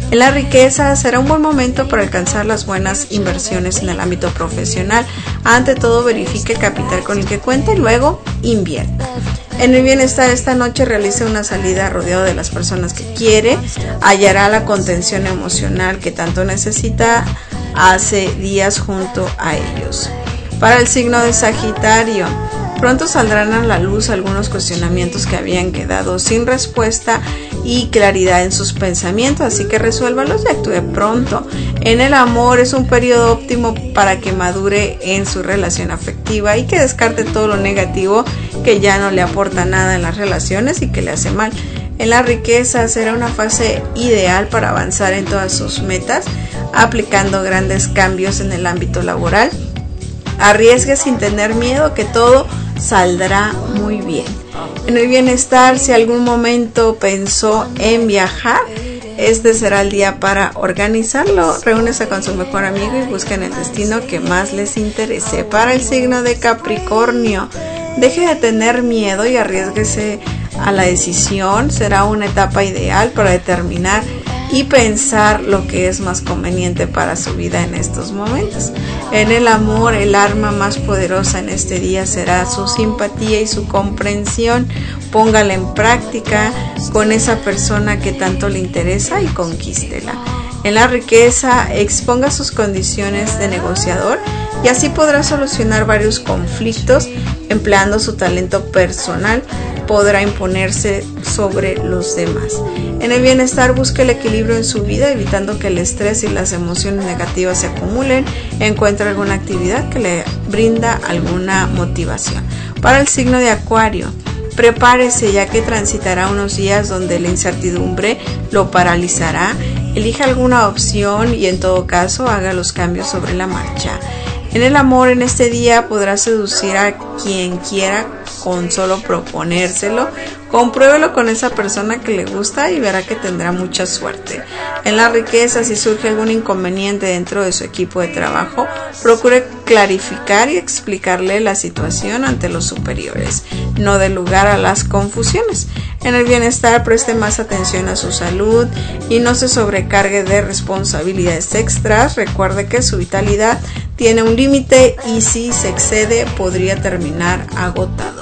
En la riqueza será un buen momento para alcanzar las buenas inversiones en el ámbito profesional. Ante todo, verifique el capital con el que cuenta y luego invierta. En el bienestar, esta noche realice una salida rodeado de las personas que quiere, hallará la contención emocional que tanto necesita hace días junto a ellos. Para el signo de Sagitario, pronto saldrán a la luz algunos cuestionamientos que habían quedado sin respuesta y claridad en sus pensamientos, así que resuélvalos y actúe pronto. En el amor es un periodo óptimo para que madure en su relación afectiva y que descarte todo lo negativo que ya no le aporta nada en las relaciones y que le hace mal. En la riqueza será una fase ideal para avanzar en todas sus metas, aplicando grandes cambios en el ámbito laboral. Arriesgue sin tener miedo, que todo saldrá muy bien. En el bienestar, si algún momento pensó en viajar, este será el día para organizarlo. Reúnese con su mejor amigo y busquen el destino que más les interese. Para el signo de Capricornio, deje de tener miedo y arriésguese a la decisión. Será una etapa ideal para determinar y pensar lo que es más conveniente para su vida en estos momentos. En el amor, el arma más poderosa en este día será su simpatía y su comprensión. Póngala en práctica con esa persona que tanto le interesa y conquístela. En la riqueza, exponga sus condiciones de negociador y así podrá solucionar varios conflictos. Empleando su talento personal, podrá imponerse sobre los demás. En el bienestar, busque el equilibrio en su vida, evitando que el estrés y las emociones negativas se acumulen. Encuentre alguna actividad que le brinda alguna motivación. Para el signo de Acuario, prepárese, ya que transitará unos días donde la incertidumbre lo paralizará. Elija alguna opción y en todo caso haga los cambios sobre la marcha. En el amor, en este día podrá seducir a quien quiera con solo proponérselo. Compruébelo con esa persona que le gusta y verá que tendrá mucha suerte. En la riqueza, si surge algún inconveniente dentro de su equipo de trabajo, procure clarificar y explicarle la situación ante los superiores. No dé lugar a las confusiones. En el bienestar, preste más atención a su salud y no se sobrecargue de responsabilidades extras. Recuerde que su vitalidad tiene un límite y si se excede podría terminar agotado.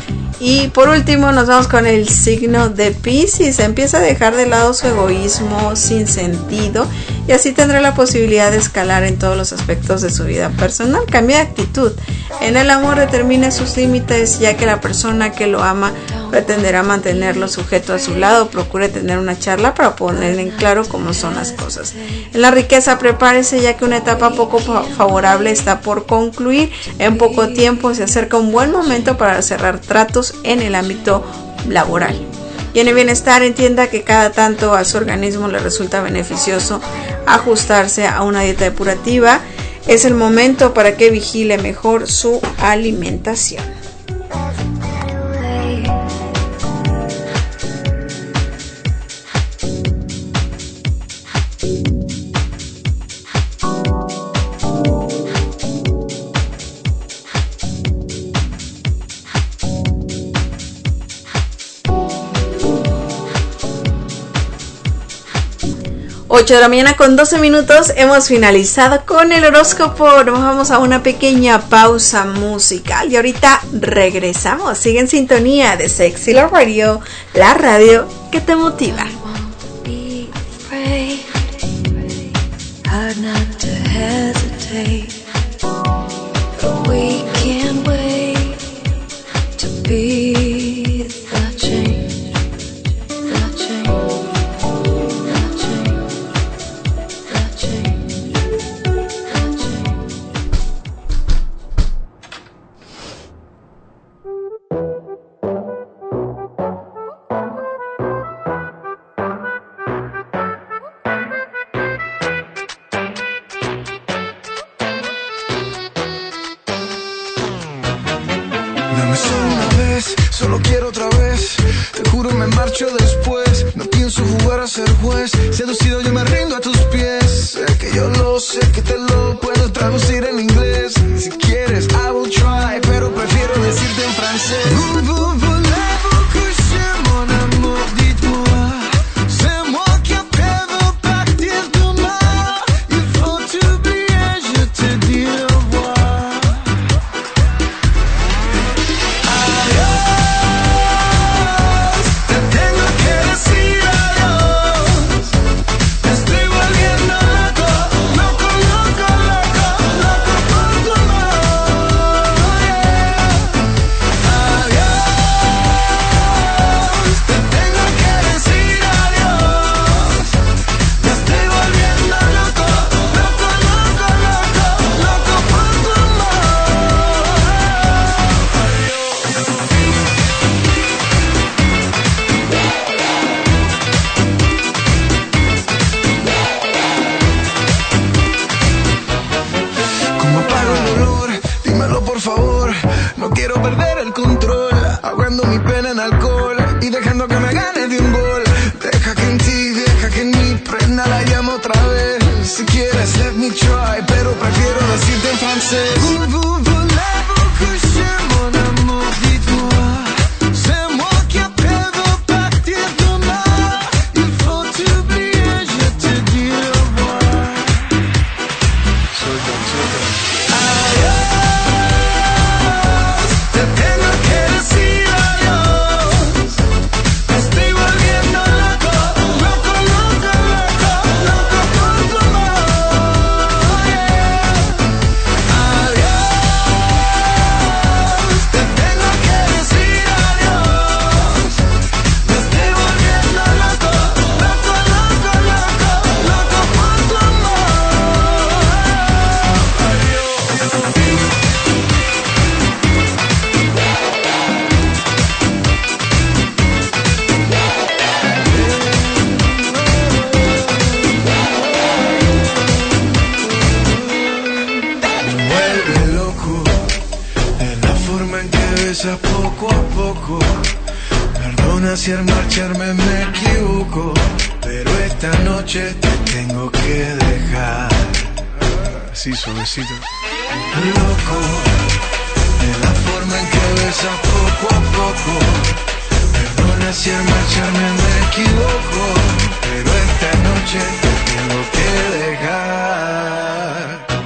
Y por último nos vamos con el signo de Piscis. Empieza a dejar de lado su egoísmo sin sentido y así tendrá la posibilidad de escalar en todos los aspectos de su vida personal. Cambie de actitud. En el amor, determine sus límites, ya que la persona que lo ama pretenderá mantenerlo sujeto a su lado. Procure tener una charla para poner en claro cómo son las cosas. En la riqueza, prepárese, ya que una etapa poco favorable está por concluir. En poco tiempo se acerca un buen momento para cerrar tratos en el ámbito laboral. Y en el bienestar, entienda que cada tanto a su organismo le resulta beneficioso ajustarse a una dieta depurativa. Es el momento para que vigile mejor su alimentación. Ocho de la mañana con 12 minutos, hemos finalizado con el horóscopo. Nos vamos a una pequeña pausa musical y ahorita regresamos. Sigue en sintonía de Sexy Love Radio, la radio que te motiva. Solo quiero otra vez, te juro me marcho después. No pienso jugar a ser juez, seducido yo me rindo a tus pies. Sé que yo lo sé, que te lo puedo traducir en inglés. Si quieres, I will try, pero prefiero decirte en francés. Voulez-vous coucher mon amour, dites-moi. C'est moi qui appelle vos pas amor. No quiero perder el control, ahogando mi pena en alcohol y dejando que me gane de un gol. Deja que en ti, deja que en mí prenda la llama otra vez. Si quieres, let me try, pero prefiero decirte en francés. Voulez-vous coucher mon amour, dites-moi. C'est moi qui appelle, veux partir demain. Il faut t'oublier, je te dis au revoir. Adiós, te tengo que decir adiós. Estoy volviendo loco, loco, loco, loco, loco por tu amor. Adiós, te tengo que decir adiós. Me estoy volviendo loco, loco, loco, loco, loco por tu amor. Me vuelve loco en la forma en que besas poco a poco. Perdona si al marcharme me equivoco, pero esta noche te tengo que dejar. Así suavecito. Loco en la forma en que besas poco a poco. Perdona si al marcharme me equivoco, pero esta noche te tengo que dejar.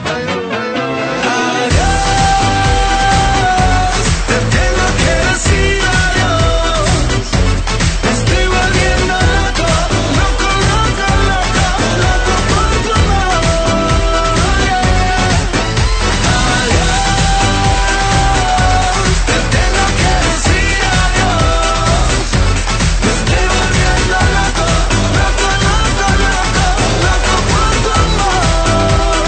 Adiós, te tengo que decir adiós. Estoy volviendo loco, loco, loco, loco, loco por tu amor. Adiós, te tengo que decir adiós. Estoy volviendo loco, loco, loco, loco, loco por tu amor.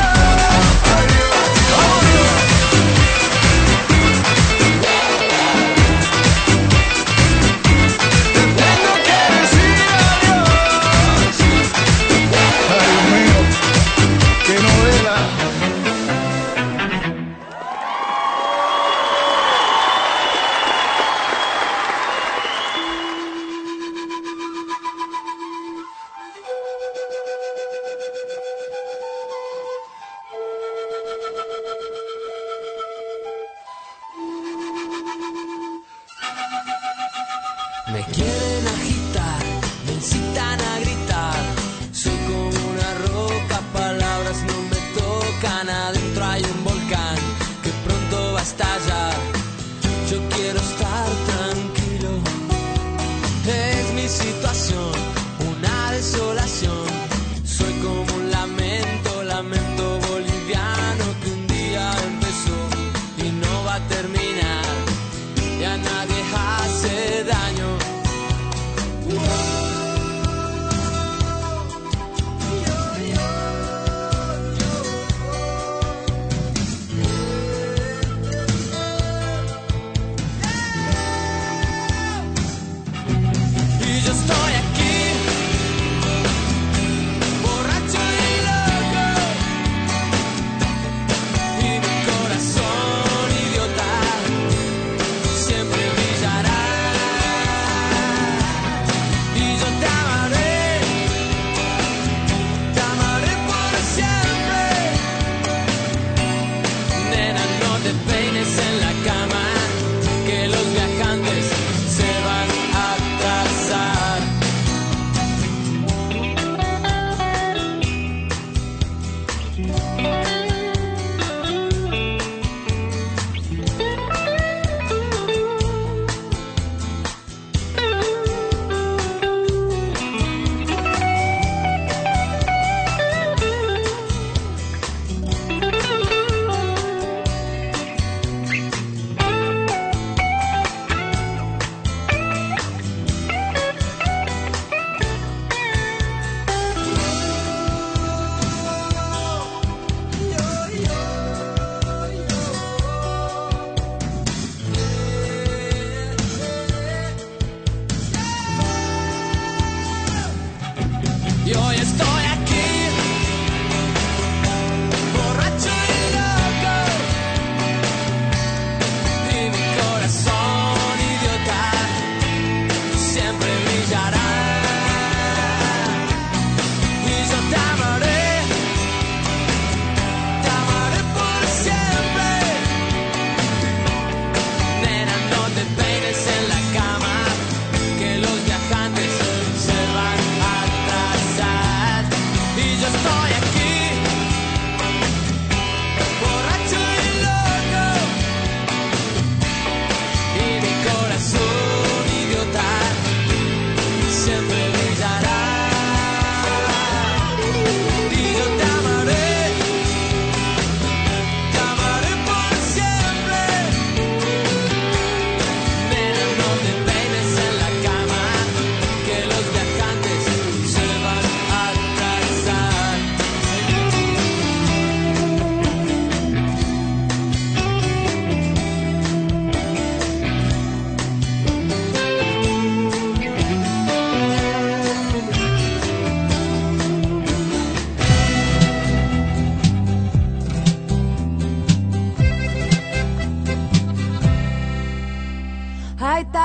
Te tengo que decir adiós. Ay, Dios mío, qué novela. Me quieren agitar, me incitan a gritar. Soy como una roca, palabras no me tocan. Adentro hay un volcán que pronto va a estallar. Yo quiero estar tranquilo. Es mi situación, una desolación. Soy como un lamento, lamento boliviano que un día empezó y no va a terminar. Y a nadie hace daño. Y yo estoy aquí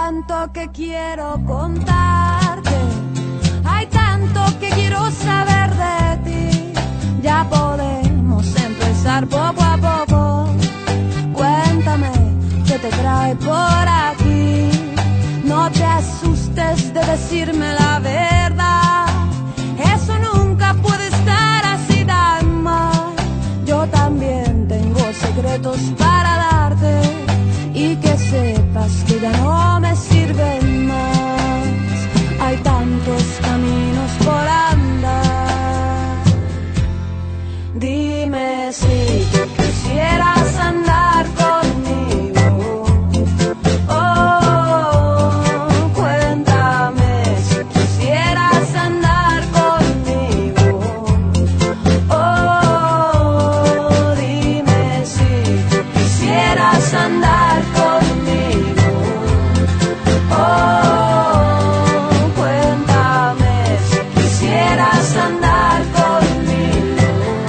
tanto que quiero contarte, hay tanto que quiero saber de ti. Ya podemos empezar poco a poco. Cuéntame qué te trae por aquí. No te asustes de decirme la verdad. Eso nunca puede estar así tan mal. Yo también tengo secretos para darte y que sepas que ya no me sirven más. Hay tantos caminos por andar. Dime si tú quisieras andar conmigo. Oh, cuéntame si quisieras andar conmigo. Oh, dime si tú quisieras andar conmigo. Oh, cuéntame si quisieras andar conmigo.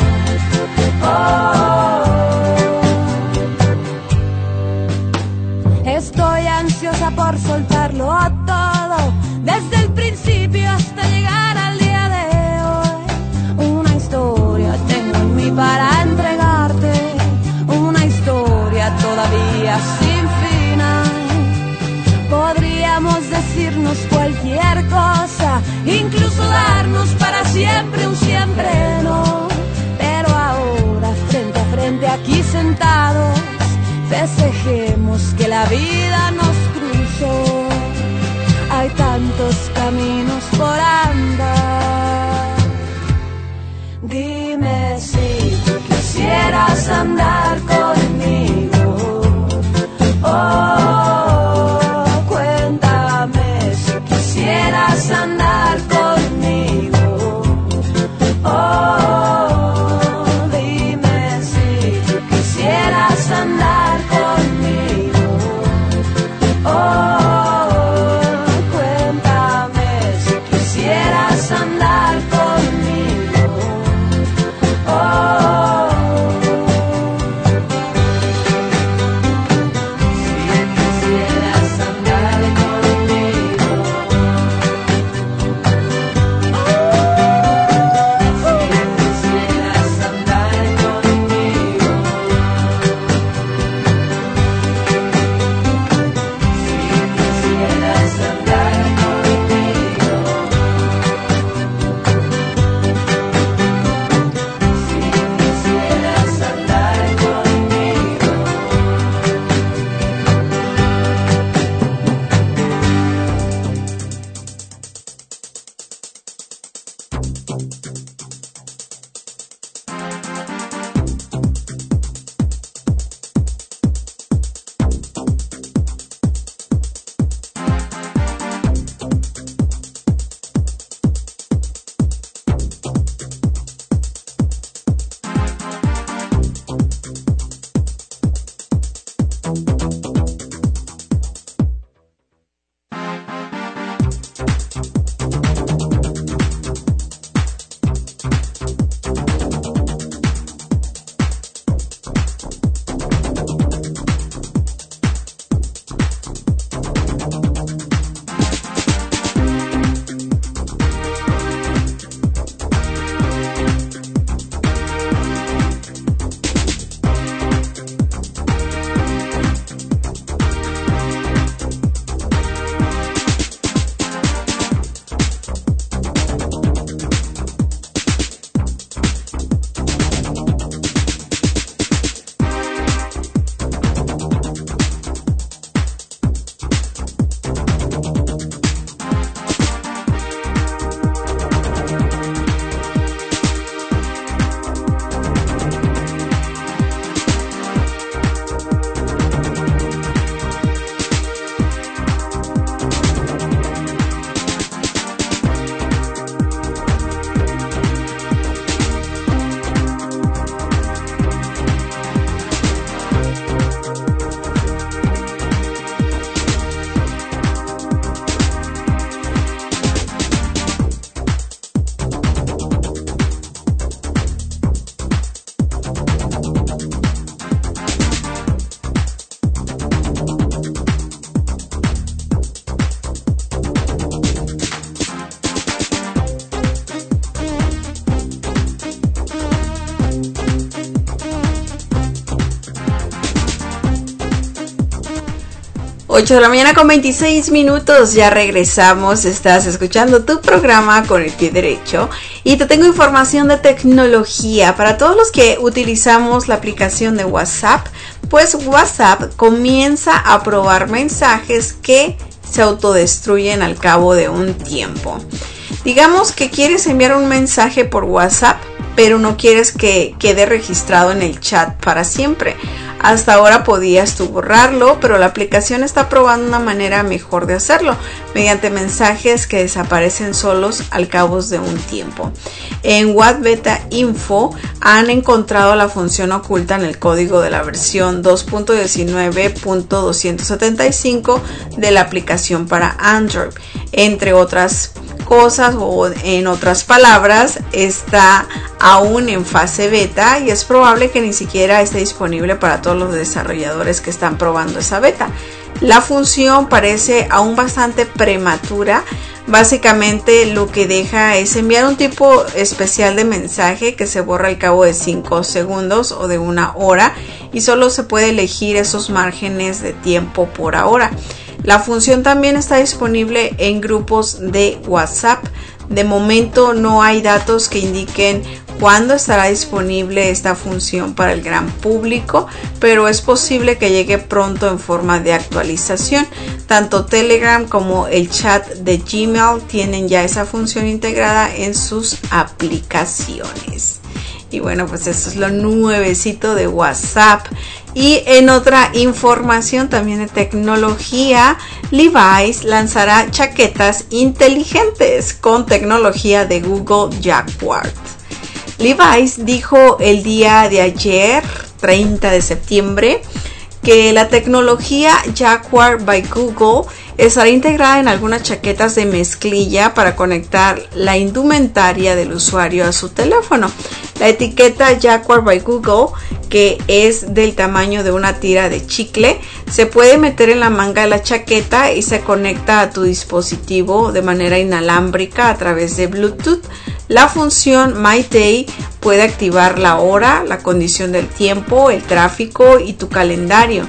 Estoy ansiosa por soltarlo todo, desde el principio hasta llegar al día de hoy. Una historia tengo en mí para entregarte, una historia todavía sin final. Podríamos decirnos cualquier cosa, incluso darnos para siempre un siempre no. Pero ahora frente a frente aquí sentados, festejemos que la vida nos cruzó. Hay tantos caminos por andar. Dime si tú quisieras andar conmigo. Oh, cuéntame si quisieras andar conmigo. Oh, dime si tú quisieras andar conmigo. Oh, cuéntame si quisieras andar conmigo. Oh, si quisieras andar conmigo. 8 de la mañana con 26 minutos, ya regresamos, estás escuchando tu programa con el pie derecho y te tengo información de tecnología. Para todos los que utilizamos la aplicación de WhatsApp, pues WhatsApp comienza a probar mensajes que se autodestruyen al cabo de un tiempo. Digamos que quieres enviar un mensaje por WhatsApp, pero no quieres que quede registrado en el chat para siempre. Hasta ahora podías tú borrarlo, pero la aplicación está probando una manera mejor de hacerlo, mediante mensajes que desaparecen solos al cabo de un tiempo. En What Beta Info han encontrado la función oculta en el código de la versión 2.19.275 de la aplicación para Android. Entre otras cosas, o en otras palabras, está aún en fase beta y es probable que ni siquiera esté disponible para todos los desarrolladores que están probando esa beta. La función parece aún bastante prematura. Básicamente lo que deja es enviar un tipo especial de mensaje que se borra al cabo de 5 segundos o de 1 hora y solo se puede elegir esos márgenes de tiempo por ahora. La función también está disponible en grupos de WhatsApp. De momento no hay datos que indiquen cuándo estará disponible esta función para el gran público, pero es posible que llegue pronto en forma de actualización. Tanto Telegram como el chat de Gmail tienen ya esa función integrada en sus aplicaciones. Y bueno, pues eso es lo nuevecito de WhatsApp. Y en otra información también de tecnología, Levi's lanzará chaquetas inteligentes con tecnología de Google Jacquard. Levi's dijo el día de ayer, 30 de septiembre, que la tecnología Jacquard by Google estará integrada en algunas chaquetas de mezclilla para conectar la indumentaria del usuario a su teléfono. La etiqueta Jacquard by Google, que es del tamaño de una tira de chicle, se puede meter en la manga de la chaqueta y se conecta a tu dispositivo de manera inalámbrica a través de Bluetooth. La función My Day puede activar la hora, la condición del tiempo, el tráfico y tu calendario.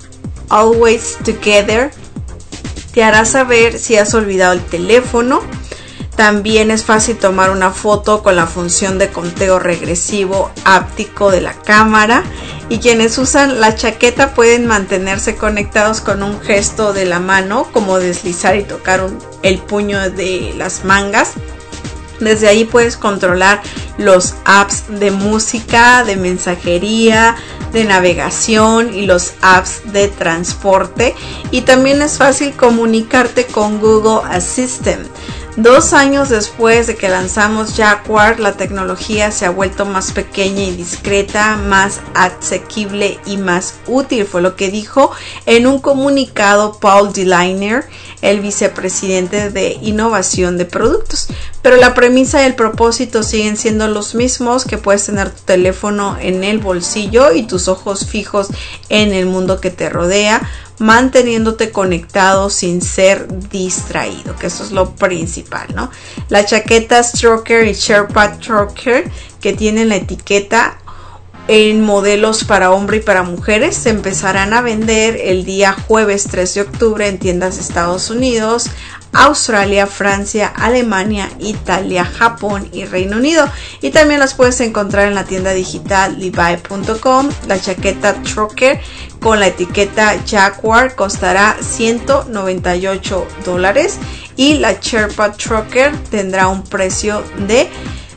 Always Together te hará saber si has olvidado el teléfono. También es fácil tomar una foto con la función de conteo regresivo áptico de la cámara. Y quienes usan la chaqueta pueden mantenerse conectados con un gesto de la mano, como deslizar y tocar el puño de las mangas. Desde ahí puedes controlar los apps de música, de mensajería, de navegación y los apps de transporte. Y también es fácil comunicarte con Google Assistant. 2 años después de que lanzamos Jacquard, la tecnología se ha vuelto más pequeña y discreta, más asequible y más útil, fue lo que dijo en un comunicado Paul Delainer, el vicepresidente de innovación de productos. Pero la premisa y el propósito siguen siendo los mismos, que puedes tener tu teléfono en el bolsillo y tus ojos fijos en el mundo que te rodea, manteniéndote conectado sin ser distraído, que eso es lo principal, ¿no? La chaqueta Stroker y Sherpa Stroker, que tienen la etiqueta en modelos para hombre y para mujeres, se empezarán a vender el día jueves 3 de octubre en tiendas de Estados Unidos, Australia, Francia, Alemania, Italia, Japón y Reino Unido. Y también las puedes encontrar en la tienda digital levi.com. La chaqueta Stroker con la etiqueta Jacquard costará $198 y la Sherpa Stroker tendrá un precio de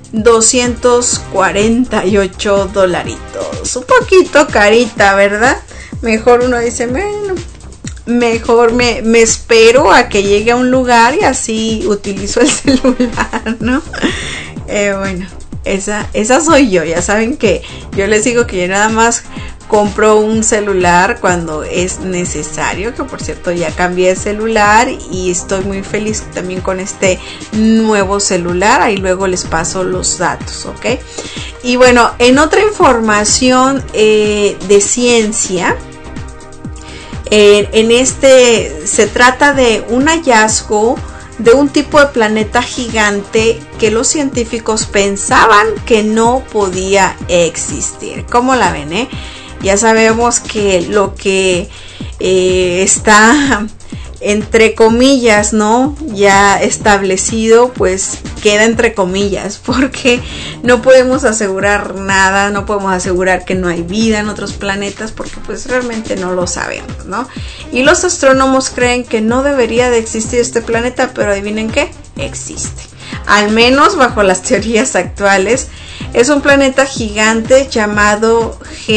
$248. Un poquito carita, ¿verdad? Mejor uno dice, bueno, mejor me espero a que llegue a un lugar y así utilizo el celular, ¿no? Bueno, esa soy yo. Ya saben que yo les digo que yo nada más compro un celular cuando es necesario, que por cierto ya cambié de celular y estoy muy feliz también con este nuevo celular. Ahí luego les paso los datos, ¿ok? Y bueno, en otra información de ciencia, se trata de un hallazgo de un tipo de planeta gigante que los científicos pensaban que no podía existir. ¿Cómo la ven, Ya sabemos que lo que está entre comillas, ¿no? Ya establecido, pues queda entre comillas, porque no podemos asegurar nada, no podemos asegurar que no hay vida en otros planetas, porque pues realmente no lo sabemos, ¿no? Y los astrónomos creen que no debería de existir este planeta, pero adivinen qué, existe. Al menos bajo las teorías actuales. Es un planeta gigante llamado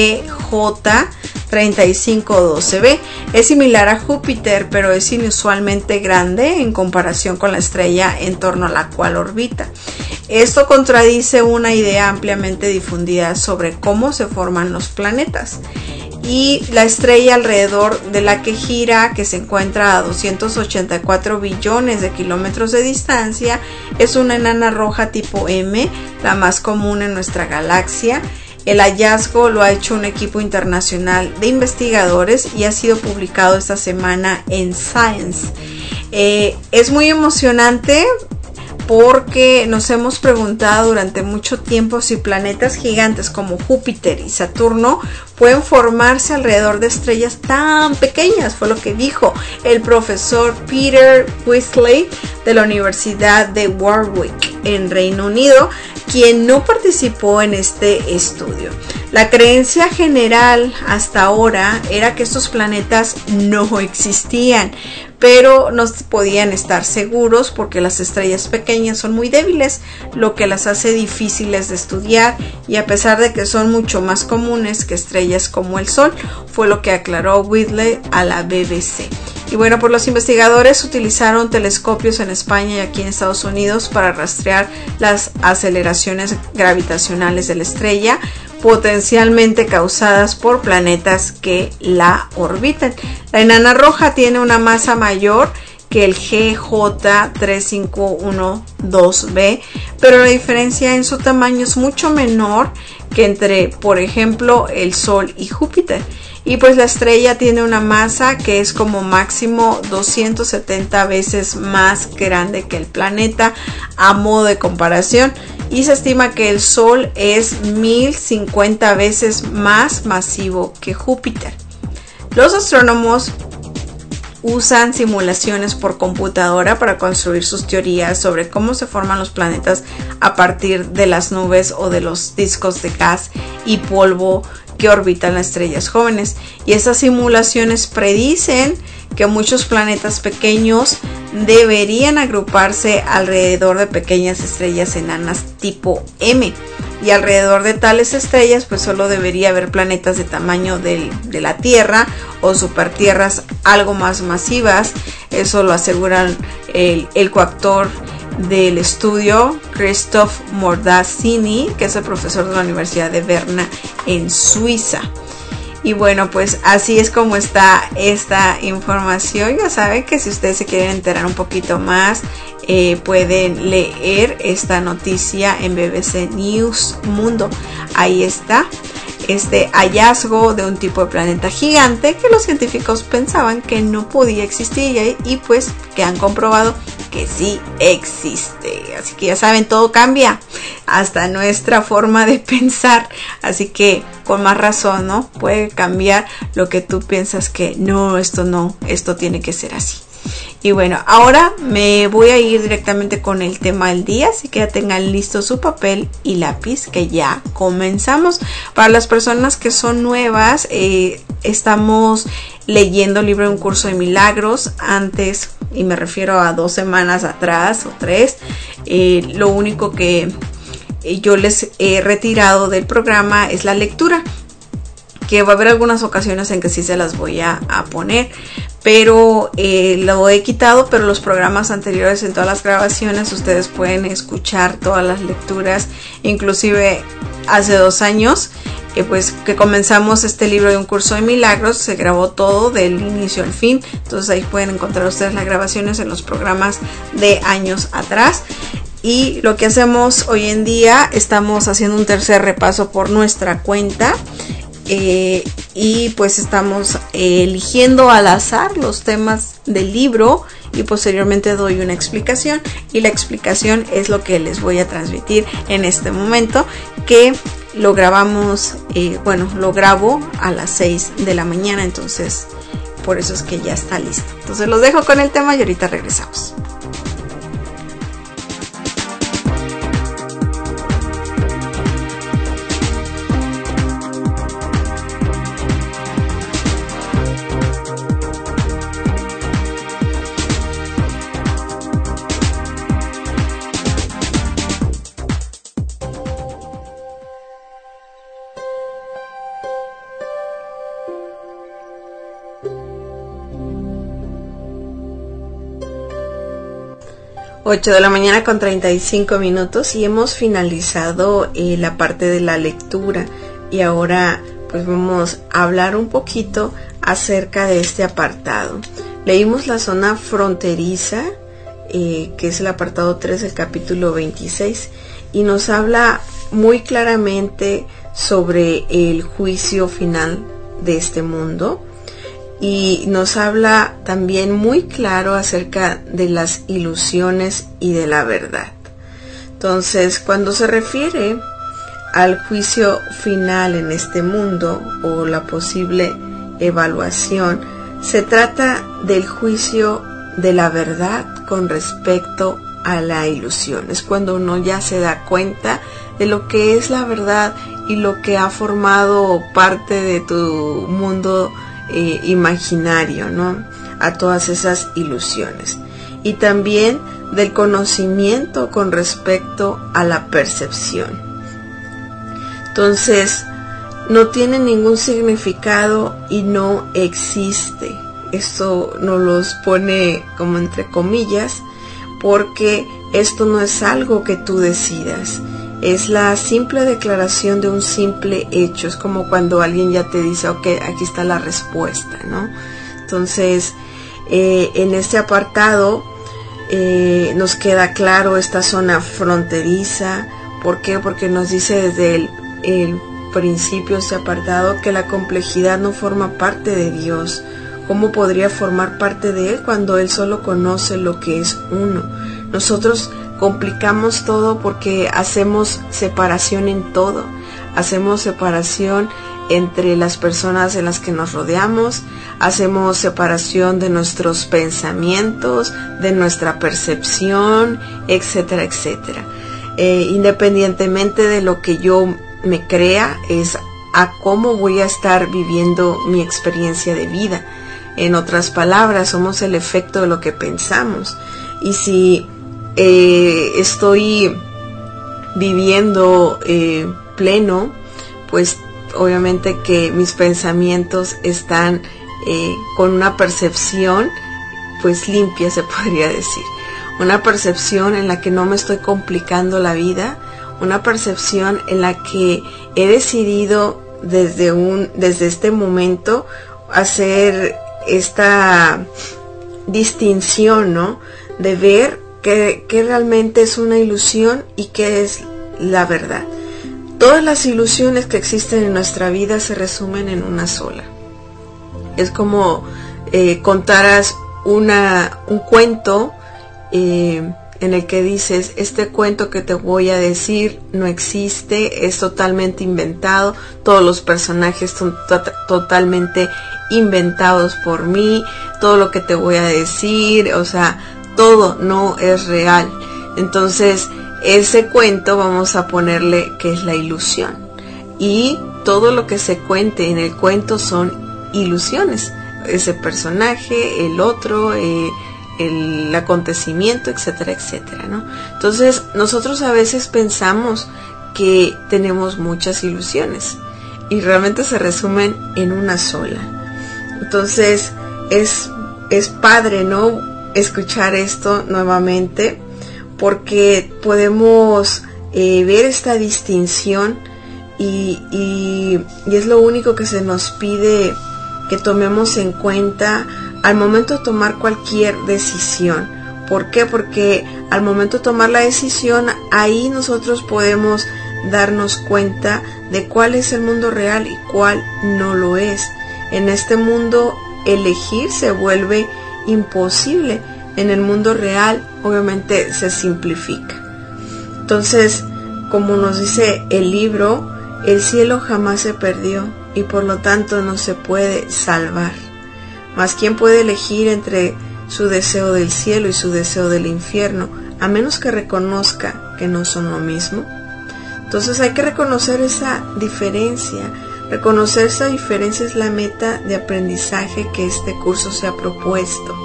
GJ3512b. Es similar a Júpiter, pero es inusualmente grande en comparación con la estrella en torno a la cual orbita. Esto contradice una idea ampliamente difundida sobre cómo se forman los planetas. Y la estrella alrededor de la que gira, que se encuentra a 284 billones de kilómetros de distancia, es una enana roja tipo M, la más común en nuestra galaxia. El hallazgo lo ha hecho un equipo internacional de investigadores y ha sido publicado esta semana en Science. Es muy emocionante porque nos hemos preguntado durante mucho tiempo si planetas gigantes como Júpiter y Saturno pueden formarse alrededor de estrellas tan pequeñas. Fue lo que dijo el profesor Peter Whistley de la Universidad de Warwick en Reino Unido, quien no participó en este estudio. La creencia general hasta ahora era que estos planetas no existían, pero no podían estar seguros porque las estrellas pequeñas son muy débiles, lo que las hace difíciles de estudiar, y a pesar de que son mucho más comunes que estrellas como el Sol, fue lo que aclaró Whitley a la BBC. Y bueno, pues los investigadores utilizaron telescopios en España y aquí en Estados Unidos para rastrear las aceleraciones gravitacionales de la estrella, potencialmente causadas por planetas que la orbitan. La enana roja tiene una masa mayor que el GJ3512b, pero la diferencia en su tamaño es mucho menor que entre, por ejemplo, el Sol y Júpiter. Y pues la estrella tiene una masa que es como máximo 270 veces más grande que el planeta a modo de comparación, y se estima que el Sol es 1050 veces más masivo que Júpiter. Los astrónomos usan simulaciones por computadora para construir sus teorías sobre cómo se forman los planetas a partir de las nubes o de los discos de gas y polvo que orbitan las estrellas jóvenes, y estas simulaciones predicen que muchos planetas pequeños deberían agruparse alrededor de pequeñas estrellas enanas tipo M, y alrededor de tales estrellas pues solo debería haber planetas de tamaño de la Tierra o supertierras algo más masivas. Eso lo aseguran el coautor del estudio, Christoph Mordassini, que es el profesor de la Universidad de Berna en Suiza. Y bueno, pues así es como está esta información. Ya saben que si ustedes se quieren enterar un poquito más, pueden leer esta noticia en BBC News Mundo. Ahí está este hallazgo de un tipo de planeta gigante que los científicos pensaban que no podía existir, y pues que han comprobado que sí existe. Así que ya saben, todo cambia, hasta nuestra forma de pensar, así que con más razón, ¿no? Puede cambiar lo que tú piensas que no, esto tiene que ser así. Y bueno, ahora me voy a ir directamente con el tema del día, así que ya tengan listo su papel y lápiz, que ya comenzamos. Para las personas que son nuevas, estamos leyendo el libro de Un Curso de Milagros. Antes, y me refiero a 2 semanas atrás o 3, lo único que yo les he retirado del programa es la lectura, que va a haber algunas ocasiones en que sí se las voy a poner, pero lo he quitado. Pero los programas anteriores, en todas las grabaciones, ustedes pueden escuchar todas las lecturas, inclusive hace 2 años, pues que comenzamos este libro de Un Curso de Milagros, se grabó todo del inicio al fin, entonces ahí pueden encontrar ustedes las grabaciones en los programas de años atrás. Y lo que hacemos hoy en día, estamos haciendo un tercer repaso por nuestra cuenta, y pues estamos eligiendo al azar los temas del libro, y posteriormente doy una explicación, y la explicación es lo que les voy a transmitir en este momento, que lo grabamos, lo grabo a las 6 de la mañana, entonces por eso es que ya está listo. Entonces los dejo con el tema y ahorita regresamos. Ocho de la mañana con 35 minutos y hemos finalizado la parte de la lectura y ahora pues vamos a hablar un poquito acerca de este apartado. Leímos la zona fronteriza, que es el apartado 3 del capítulo 26, y nos habla muy claramente sobre el juicio final de este mundo. Y nos habla también muy claro acerca de las ilusiones y de la verdad. Entonces, cuando se refiere al juicio final en este mundo o la posible evaluación, se trata del juicio de la verdad con respecto a la ilusión. Es cuando uno ya se da cuenta de lo que es la verdad y lo que ha formado parte de tu mundo imaginario, ¿no? A todas esas ilusiones. Y también del conocimiento con respecto a la percepción. Entonces, no tiene ningún significado y no existe. Esto nos los pone como entre comillas, porque esto no es algo que tú decidas. Es la simple declaración de un simple hecho. Es como cuando alguien ya te dice, ok, aquí está la respuesta, ¿no? Entonces, en este apartado nos queda claro esta zona fronteriza. ¿Por qué? Porque nos dice desde el principio este apartado que la complejidad no forma parte de Dios. ¿Cómo podría formar parte de Él cuando Él solo conoce lo que es uno? Nosotros complicamos todo porque hacemos separación en todo. Hacemos separación entre las personas en las que nos rodeamos, hacemos separación de nuestros pensamientos, de nuestra percepción, etcétera, etcétera. Independientemente de lo que yo me crea, es a cómo voy a estar viviendo mi experiencia de vida. En otras palabras, somos el efecto de lo que pensamos. Y si estoy viviendo pleno, pues obviamente que mis pensamientos están con una percepción pues limpia, se podría decir. Una percepción en la que no me estoy complicando la vida, una percepción en la que he decidido desde este momento hacer esta distinción, ¿no? De ver que realmente es una ilusión y que es la verdad. Todas las ilusiones que existen en nuestra vida se resumen en una sola. Es como contaras un cuento en el que dices, este cuento que te voy a decir no existe, es totalmente inventado, todos los personajes son totalmente inventados por mí, todo lo que te voy a decir, o sea, todo no es real. Entonces, ese cuento vamos a ponerle que es la ilusión. Y todo lo que se cuente en el cuento son ilusiones. Ese personaje, el otro, el acontecimiento, etcétera, etcétera, ¿no? Entonces, nosotros a veces pensamos que tenemos muchas ilusiones y realmente se resumen en una sola. Entonces, es padre, ¿no?, escuchar esto nuevamente, porque podemos ver esta distinción y es lo único que se nos pide que tomemos en cuenta al momento de tomar cualquier decisión. ¿Por qué? Porque al momento de tomar la decisión, ahí nosotros podemos darnos cuenta de cuál es el mundo real y cuál no lo es. En este mundo, elegir se vuelve imposible. En el mundo real, obviamente, se simplifica. Entonces, como nos dice el libro, el cielo jamás se perdió y por lo tanto no se puede salvar. Mas ¿quién puede elegir entre su deseo del cielo y su deseo del infierno, a menos que reconozca que no son lo mismo? Entonces hay que reconocer esa diferencia. Reconocer esa diferencia es la meta de aprendizaje que este curso se ha propuesto.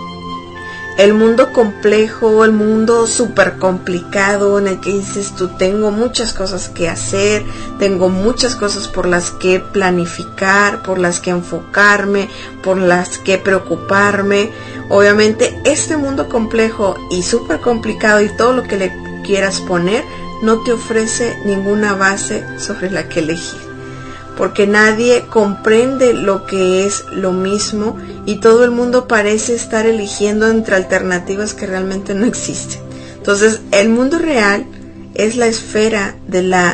El mundo complejo, el mundo súper complicado en el que dices tú, tengo muchas cosas que hacer, tengo muchas cosas por las que planificar, por las que enfocarme, por las que preocuparme. Obviamente este mundo complejo y súper complicado y todo lo que le quieras poner no te ofrece ninguna base sobre la que elegir, porque nadie comprende lo que es lo mismo y todo el mundo parece estar eligiendo entre alternativas que realmente no existen. Entonces, el mundo real es la esfera de la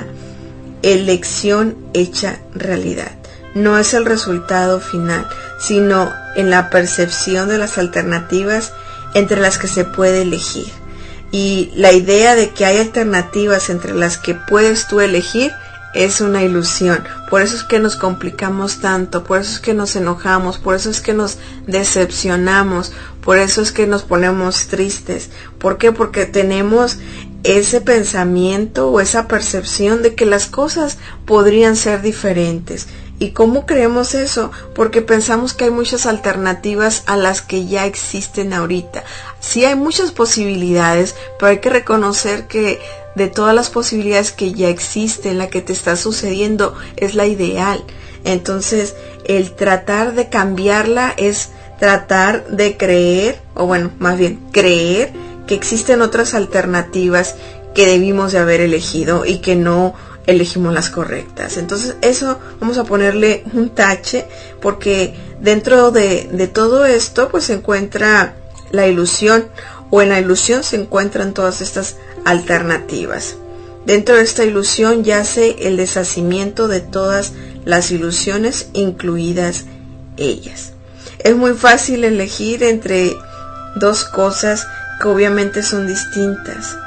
elección hecha realidad. No es el resultado final, sino en la percepción de las alternativas entre las que se puede elegir. Y la idea de que hay alternativas entre las que puedes tú elegir es una ilusión. Por eso es que nos complicamos tanto, por eso es que nos enojamos, por eso es que nos decepcionamos, por eso es que nos ponemos tristes. ¿Por qué? Porque tenemos ese pensamiento o esa percepción de que las cosas podrían ser diferentes. ¿Y cómo creemos eso? Porque pensamos que hay muchas alternativas a las que ya existen ahorita. Sí hay muchas posibilidades, pero hay que reconocer que de todas las posibilidades que ya existen, la que te está sucediendo es la ideal. Entonces, el tratar de cambiarla es tratar de creer, o bueno, más bien creer que existen otras alternativas que debimos de haber elegido y que no elegimos las correctas. Entonces, eso vamos a ponerle un tache, porque dentro de todo esto pues se encuentra la ilusión, o en la ilusión se encuentran todas estas alternativas. Dentro de esta ilusión yace el deshacimiento de todas las ilusiones, incluidas ellas. Es muy fácil elegir entre dos cosas que obviamente son distintas.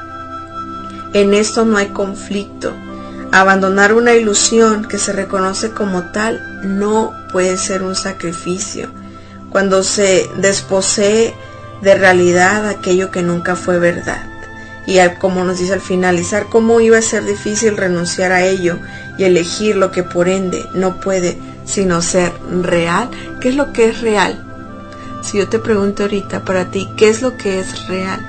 En esto no hay conflicto. Abandonar una ilusión que se reconoce como tal no puede ser un sacrificio. Cuando se desposee de realidad aquello que nunca fue verdad. Y como nos dice al finalizar, ¿cómo iba a ser difícil renunciar a ello y elegir lo que por ende no puede sino ser real? ¿Qué es lo que es real? Si yo te pregunto ahorita para ti, ¿qué es lo que es real?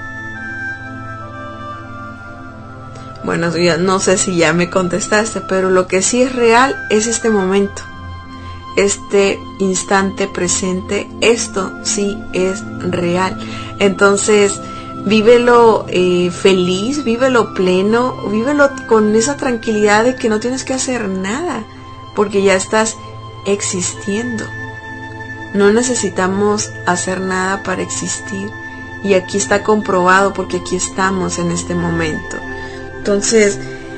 Bueno, ya no sé si ya me contestaste, pero lo que sí es real es este momento, este instante presente. Esto sí es real. Entonces, vívelo feliz, vívelo pleno, vívelo con esa tranquilidad de que no tienes que hacer nada, porque ya estás existiendo. No necesitamos hacer nada para existir, y aquí está comprobado porque aquí estamos en este momento. Entonces,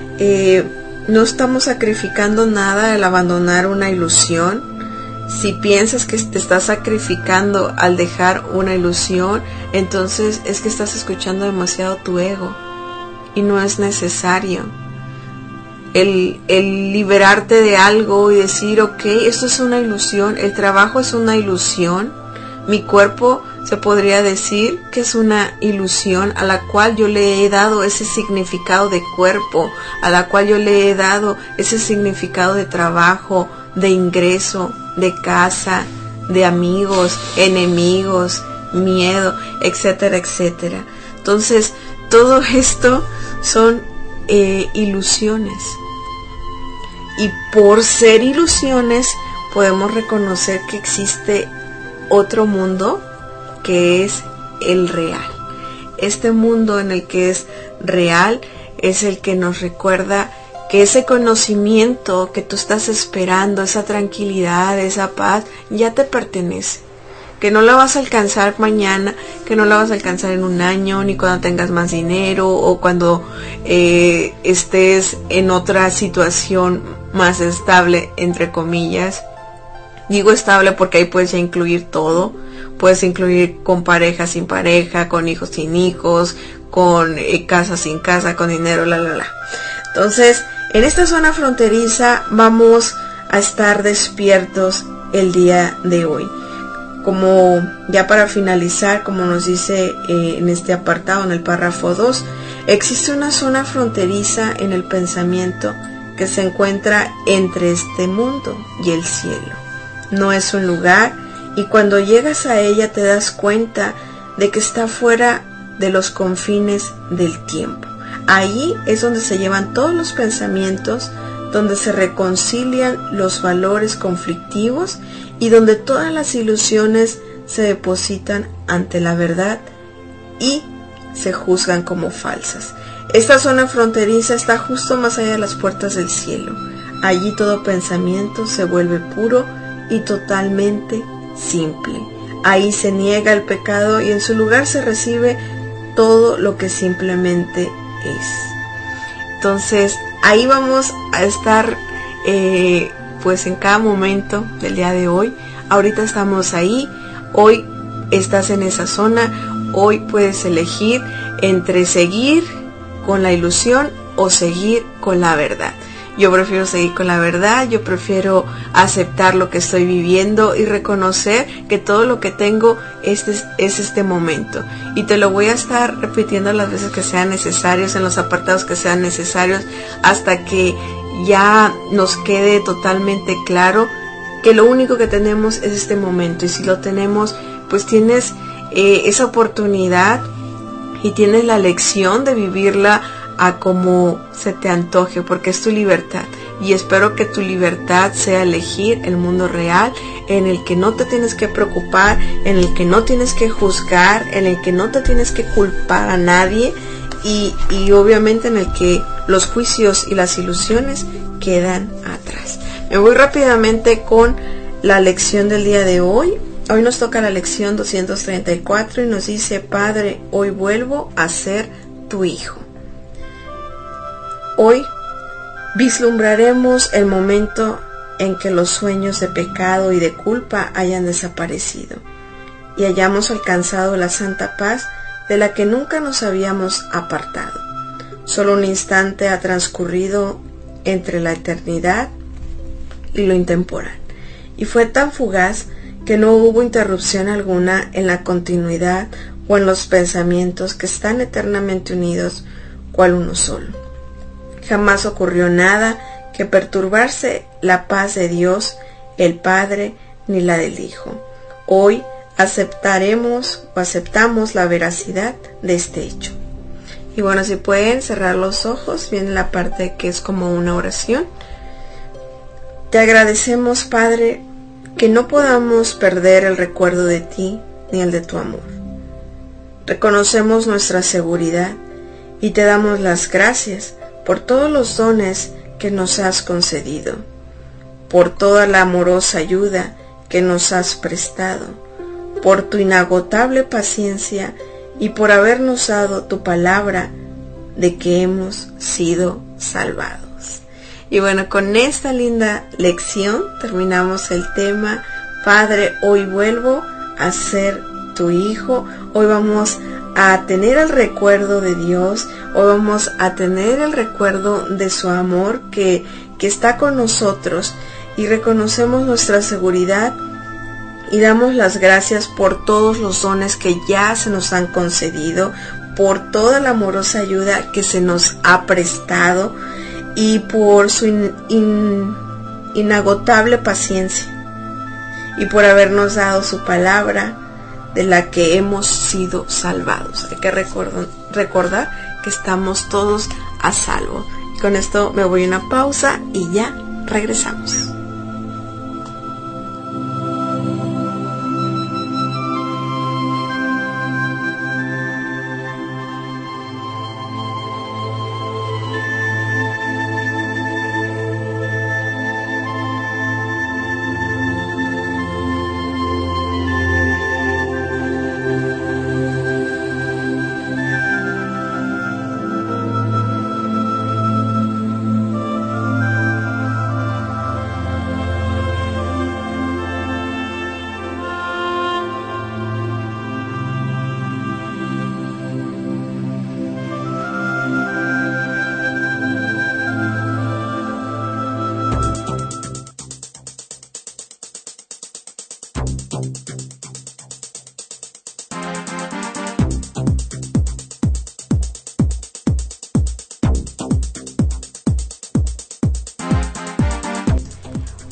no estamos sacrificando nada al abandonar una ilusión. Si piensas que te estás sacrificando al dejar una ilusión, entonces es que estás escuchando demasiado tu ego y no es necesario. El liberarte de algo y decir, ok, esto es una ilusión, el trabajo es una ilusión, mi cuerpo se podría decir que es una ilusión a la cual yo le he dado ese significado de cuerpo, a la cual yo le he dado ese significado de trabajo, de ingreso, de casa, de amigos, enemigos, miedo, etcétera, etcétera. Entonces, todo esto son ilusiones. Y por ser ilusiones, podemos reconocer que existe otro mundo que es el real. Este mundo en el que es real es el que nos recuerda que ese conocimiento que tú estás esperando, esa tranquilidad, esa paz, ya te pertenece. Que no la vas a alcanzar mañana, que no la vas a alcanzar en un año, ni cuando tengas más dinero, o cuando estés en otra situación más estable, entre comillas. Digo estable porque ahí puedes ya incluir todo. Puedes incluir con pareja, sin pareja, con hijos, sin hijos, con casa, sin casa, con dinero, Entonces, en esta zona fronteriza vamos a estar despiertos el día de hoy. como ya para finalizar, como nos dice en este apartado, en el párrafo 2, existe una zona fronteriza en el pensamiento que se encuentra entre este mundo y el cielo. No es un lugar, y cuando llegas a ella te das cuenta de que está fuera de los confines del tiempo. Ahí es donde se llevan todos los pensamientos, donde se reconcilian los valores conflictivos y donde todas las ilusiones se depositan ante la verdad y se juzgan como falsas. Esta zona fronteriza está justo más allá de las puertas del cielo. Allí todo pensamiento se vuelve puro y totalmente simple. Ahí se niega el pecado y en su lugar se recibe todo lo que simplemente es. Entonces ahí vamos a estar pues en cada momento del día de hoy. Ahorita estamos ahí, hoy estás en esa zona, hoy puedes elegir entre seguir con la ilusión o seguir con la verdad. Yo prefiero seguir con la verdad, yo prefiero aceptar lo que estoy viviendo y reconocer que todo lo que tengo es este momento. Y te lo voy a estar repitiendo las veces que sean necesarios, en los apartados que sean necesarios, hasta que ya nos quede totalmente claro que lo único que tenemos es este momento. Y si lo tenemos, pues tienes esa oportunidad y tienes la lección de vivirla a como se te antoje, porque es tu libertad. Y espero que tu libertad sea elegir el mundo real, en el que no te tienes que preocupar, en el que no tienes que juzgar, en el que no te tienes que culpar a nadie, y obviamente en el que los juicios y las ilusiones quedan atrás. Me voy rápidamente con la lección del día de hoy. Hoy nos toca la lección 234 y nos dice: Padre, hoy vuelvo a ser tu hijo. Hoy vislumbraremos el momento en que los sueños de pecado y de culpa hayan desaparecido y hayamos alcanzado la santa paz de la que nunca nos habíamos apartado. Solo un instante ha transcurrido entre la eternidad y lo intemporal, y fue tan fugaz que no hubo interrupción alguna en la continuidad o en los pensamientos que están eternamente unidos cual uno solo. Jamás ocurrió nada que perturbase la paz de Dios, el Padre, ni la del Hijo. Hoy aceptamos la veracidad de este hecho. Y bueno, si pueden cerrar los ojos, viene la parte que es como una oración. Te agradecemos, Padre, que no podamos perder el recuerdo de ti ni el de tu amor. Reconocemos nuestra seguridad y te damos las gracias por todos los dones que nos has concedido, por toda la amorosa ayuda que nos has prestado, por tu inagotable paciencia y por habernos dado tu palabra de que hemos sido salvados. Y bueno, con esta linda lección terminamos el tema. Padre, hoy vuelvo a ser tu hijo. Hoy vamos a tener el recuerdo de Dios, hoy vamos a tener el recuerdo de su amor que está con nosotros, y reconocemos nuestra seguridad y damos las gracias por todos los dones que ya se nos han concedido, por toda la amorosa ayuda que se nos ha prestado y por su inagotable paciencia y por habernos dado su palabra de la que hemos sido salvados. Hay que recordar que estamos todos a salvo. Y con esto me voy a una pausa y ya regresamos.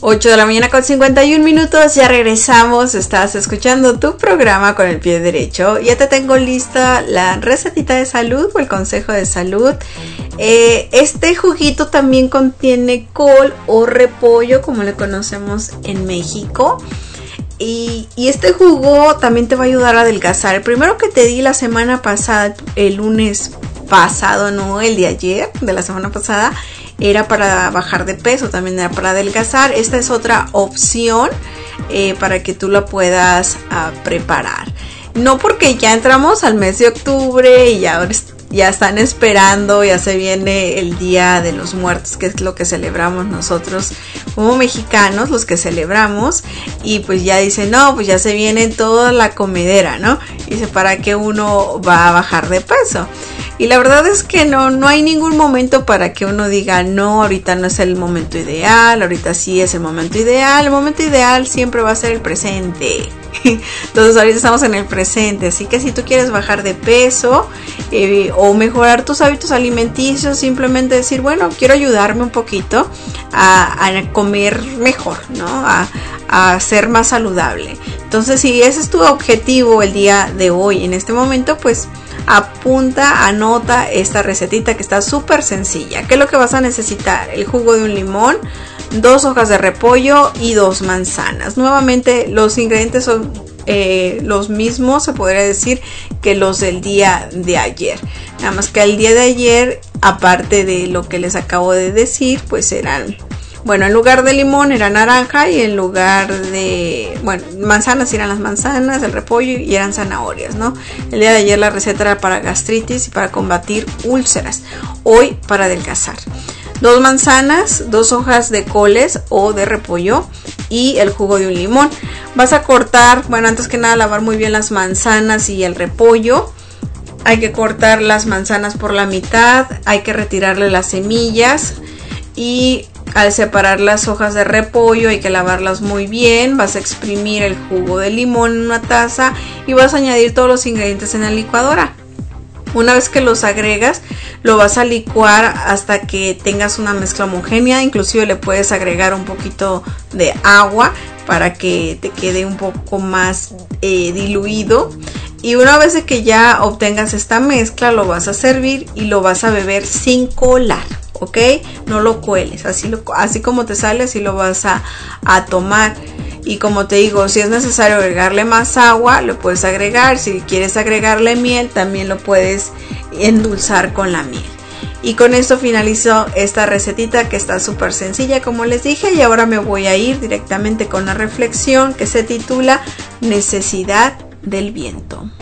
8 de la mañana con 51 minutos, ya regresamos, estás escuchando tu programa con el pie derecho. Ya te tengo lista la recetita de salud o el consejo de salud. Este juguito también contiene col o repollo, como le conocemos en México. Y este jugo también te va a ayudar a adelgazar. El primero que te di la semana pasada, el lunes pasado, no el de ayer, de la semana pasada, era para bajar de peso, también era para adelgazar. Esta es otra opción para que tú la puedas preparar. No porque ya entramos al mes de octubre y ya están esperando, ya se viene el Día de los Muertos, que es lo que celebramos nosotros como mexicanos, los que celebramos, y pues ya dicen, no, pues ya se viene toda la comedera, ¿no? Y dice, ¿para qué uno va a bajar de peso? Y la verdad es que no hay ningún momento para que uno diga, no, ahorita no es el momento ideal, ahorita sí es el momento ideal. El momento ideal siempre va a ser el presente. Entonces ahorita estamos en el presente, así que si tú quieres bajar de peso o mejorar tus hábitos alimenticios, simplemente decir, bueno, quiero ayudarme un poquito a comer mejor, ¿no? A ser más saludable. Entonces, si ese es tu objetivo el día de hoy, en este momento, pues apunta, anota esta recetita que está súper sencilla. ¿Qué es lo que vas a necesitar? El jugo de un limón, 2 hojas de repollo y 2 manzanas. Nuevamente los ingredientes son los mismos, se podría decir, que los del día de ayer. Nada más que el día de ayer, aparte de lo que les acabo de decir, pues eran, bueno, en lugar de limón era naranja y en lugar de, bueno, manzanas eran las manzanas, el repollo y eran zanahorias, ¿no? El día de ayer la receta era para gastritis y para combatir úlceras. Hoy para adelgazar. 2 manzanas, 2 hojas de coles o de repollo y el jugo de un limón. Vas a cortar, bueno, antes que nada lavar muy bien las manzanas y el repollo. Hay que cortar las manzanas por la mitad, hay que retirarle las semillas y al separar las hojas de repollo hay que lavarlas muy bien. Vas a exprimir el jugo de limón en una taza y vas a añadir todos los ingredientes en la licuadora. Una vez que los agregas, lo vas a licuar hasta que tengas una mezcla homogénea. Inclusive le puedes agregar un poquito de agua para que te quede un poco más diluido. Y una vez que ya obtengas esta mezcla, lo vas a servir y lo vas a beber sin colar, ¿ok? No lo cueles, así como te sale, así lo vas a tomar. Y como te digo, si es necesario agregarle más agua, lo puedes agregar. Si quieres agregarle miel, también lo puedes endulzar con la miel. Y con esto finalizo esta recetita que está súper sencilla, como les dije. Y ahora me voy a ir directamente con la reflexión que se titula Necesidad del viento.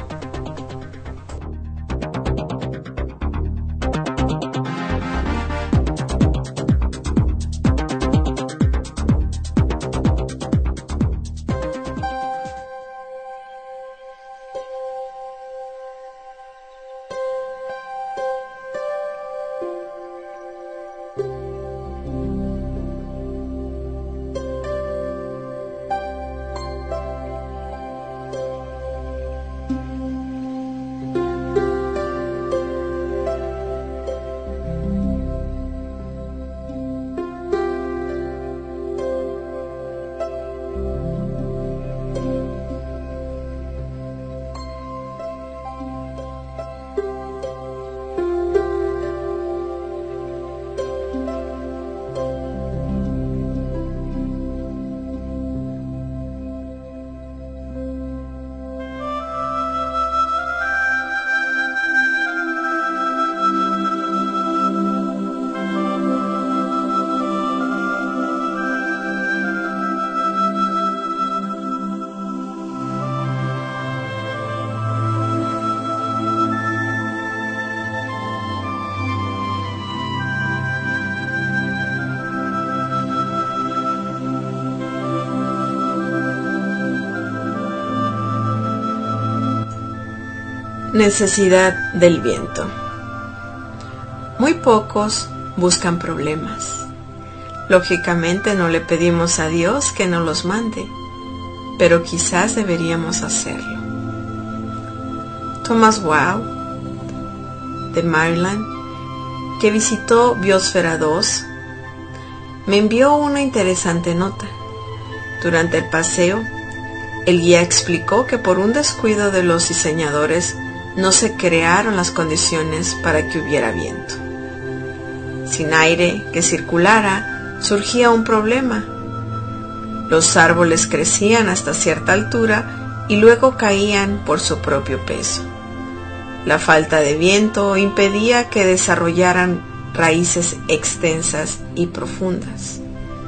Necesidad del viento. Muy pocos buscan problemas. Lógicamente no le pedimos a Dios que nos los mande, pero quizás deberíamos hacerlo. Thomas Wow, de Maryland, que visitó Biosfera 2 me envió una interesante nota. Durante el paseo, el guía explicó que por un descuido de los diseñadores no se crearon las condiciones para que hubiera viento. Sin aire que circulara, surgía un problema. Los árboles crecían hasta cierta altura y luego caían por su propio peso. La falta de viento impedía que desarrollaran raíces extensas y profundas.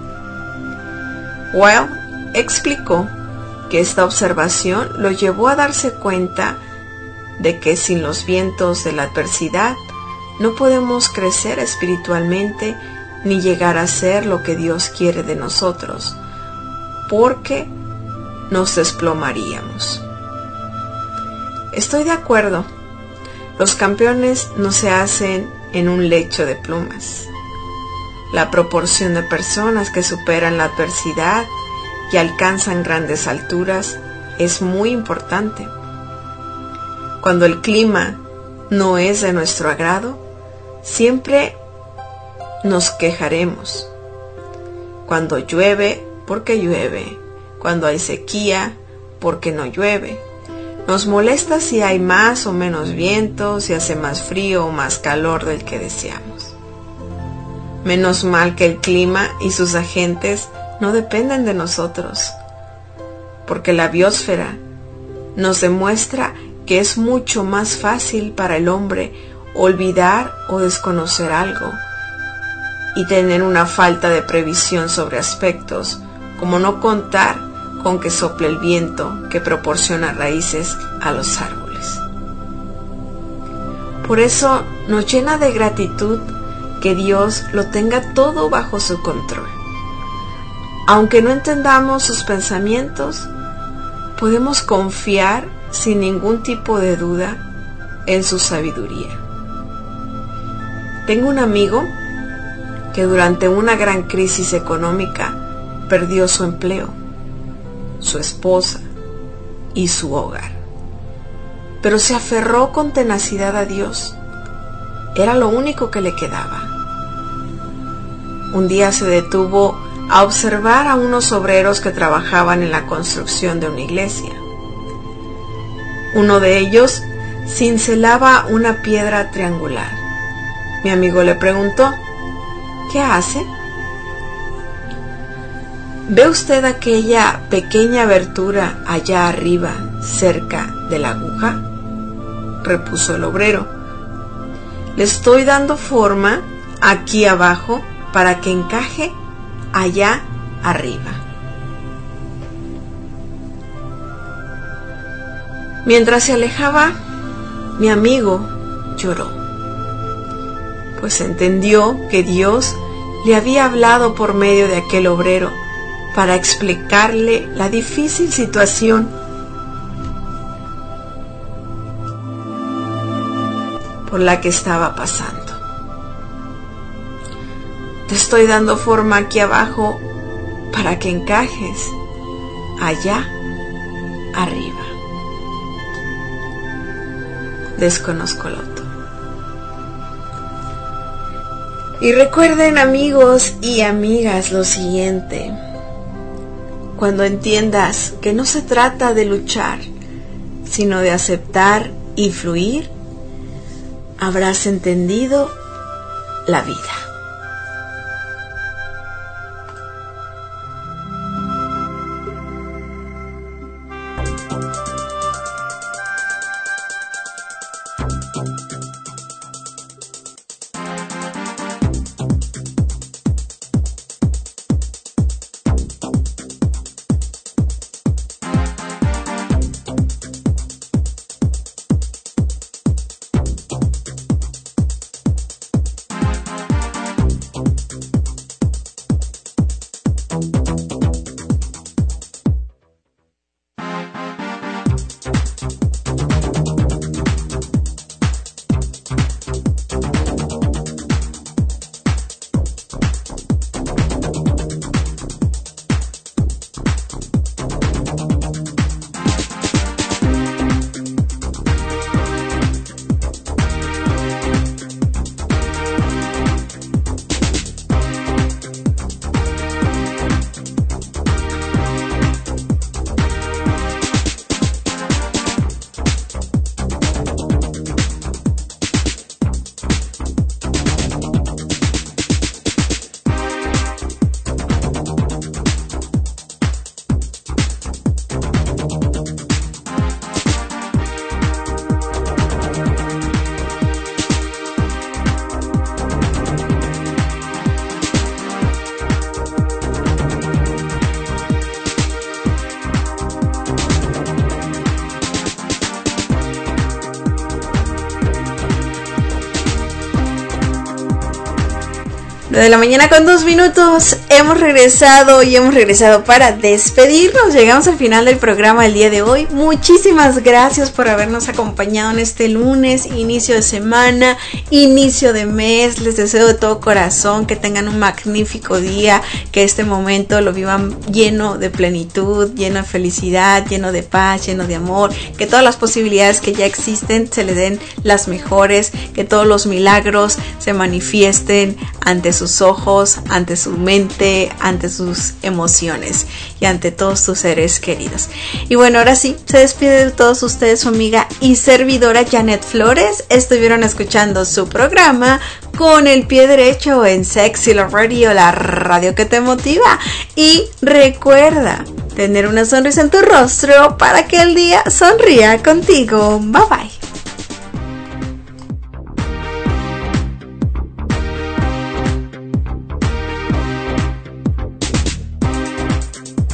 Weil explicó que esta observación lo llevó a darse cuenta de que sin los vientos de la adversidad no podemos crecer espiritualmente ni llegar a ser lo que Dios quiere de nosotros, porque nos desplomaríamos. Estoy de acuerdo. Los campeones no se hacen en un lecho de plumas. La proporción de personas que superan la adversidad y alcanzan grandes alturas es muy importante. Cuando el clima no es de nuestro agrado, siempre nos quejaremos. Cuando llueve, porque llueve. Cuando hay sequía, porque no llueve. Nos molesta si hay más o menos viento, si hace más frío o más calor del que deseamos. Menos mal que el clima y sus agentes no dependen de nosotros, porque la biosfera nos demuestra que es mucho más fácil para el hombre olvidar o desconocer algo y tener una falta de previsión sobre aspectos como no contar con que sople el viento que proporciona raíces a los árboles. Por eso nos llena de gratitud que Dios lo tenga todo bajo su control. Aunque no entendamos sus pensamientos, podemos confiar sin ningún tipo de duda en su sabiduría. Tengo un amigo que durante una gran crisis económica perdió su empleo, su esposa y su hogar. Pero se aferró con tenacidad a Dios. Era lo único que le quedaba. Un día se detuvo a observar a unos obreros que trabajaban en la construcción de una iglesia. Uno de ellos cincelaba una piedra triangular. Mi amigo le preguntó: ¿qué hace? ¿Ve usted aquella pequeña abertura allá arriba, cerca de la aguja?, repuso el obrero. Le estoy dando forma aquí abajo para que encaje allá arriba. Mientras se alejaba, mi amigo lloró, pues entendió que Dios le había hablado por medio de aquel obrero para explicarle la difícil situación por la que estaba pasando. Te estoy dando forma aquí abajo para que encajes allá arriba. Desconozco lo otro. Y recuerden, amigos y amigas, lo siguiente: cuando entiendas que no se trata de luchar, sino de aceptar y fluir, habrás entendido la vida. 9 de la mañana con 2 minutos. Hemos regresado para despedirnos. Llegamos al final del programa del día de hoy. Muchísimas gracias por habernos acompañado en este lunes, inicio de semana, inicio de mes. Les deseo de todo corazón que tengan un magnífico día, que este momento lo vivan lleno de plenitud, lleno de felicidad, lleno de paz, lleno de amor, que todas las posibilidades que ya existen se le den las mejores, que todos los milagros se manifiesten ante sus ojos, ante su mente, ante sus emociones y ante todos tus seres queridos. Y bueno, ahora sí, se despide de todos ustedes su amiga y servidora Janet Flores. Estuvieron escuchando su programa Con el Pie Derecho en Sexy Love Radio, la radio que te motiva. Y recuerda tener una sonrisa en tu rostro para que el día sonría contigo. Bye bye.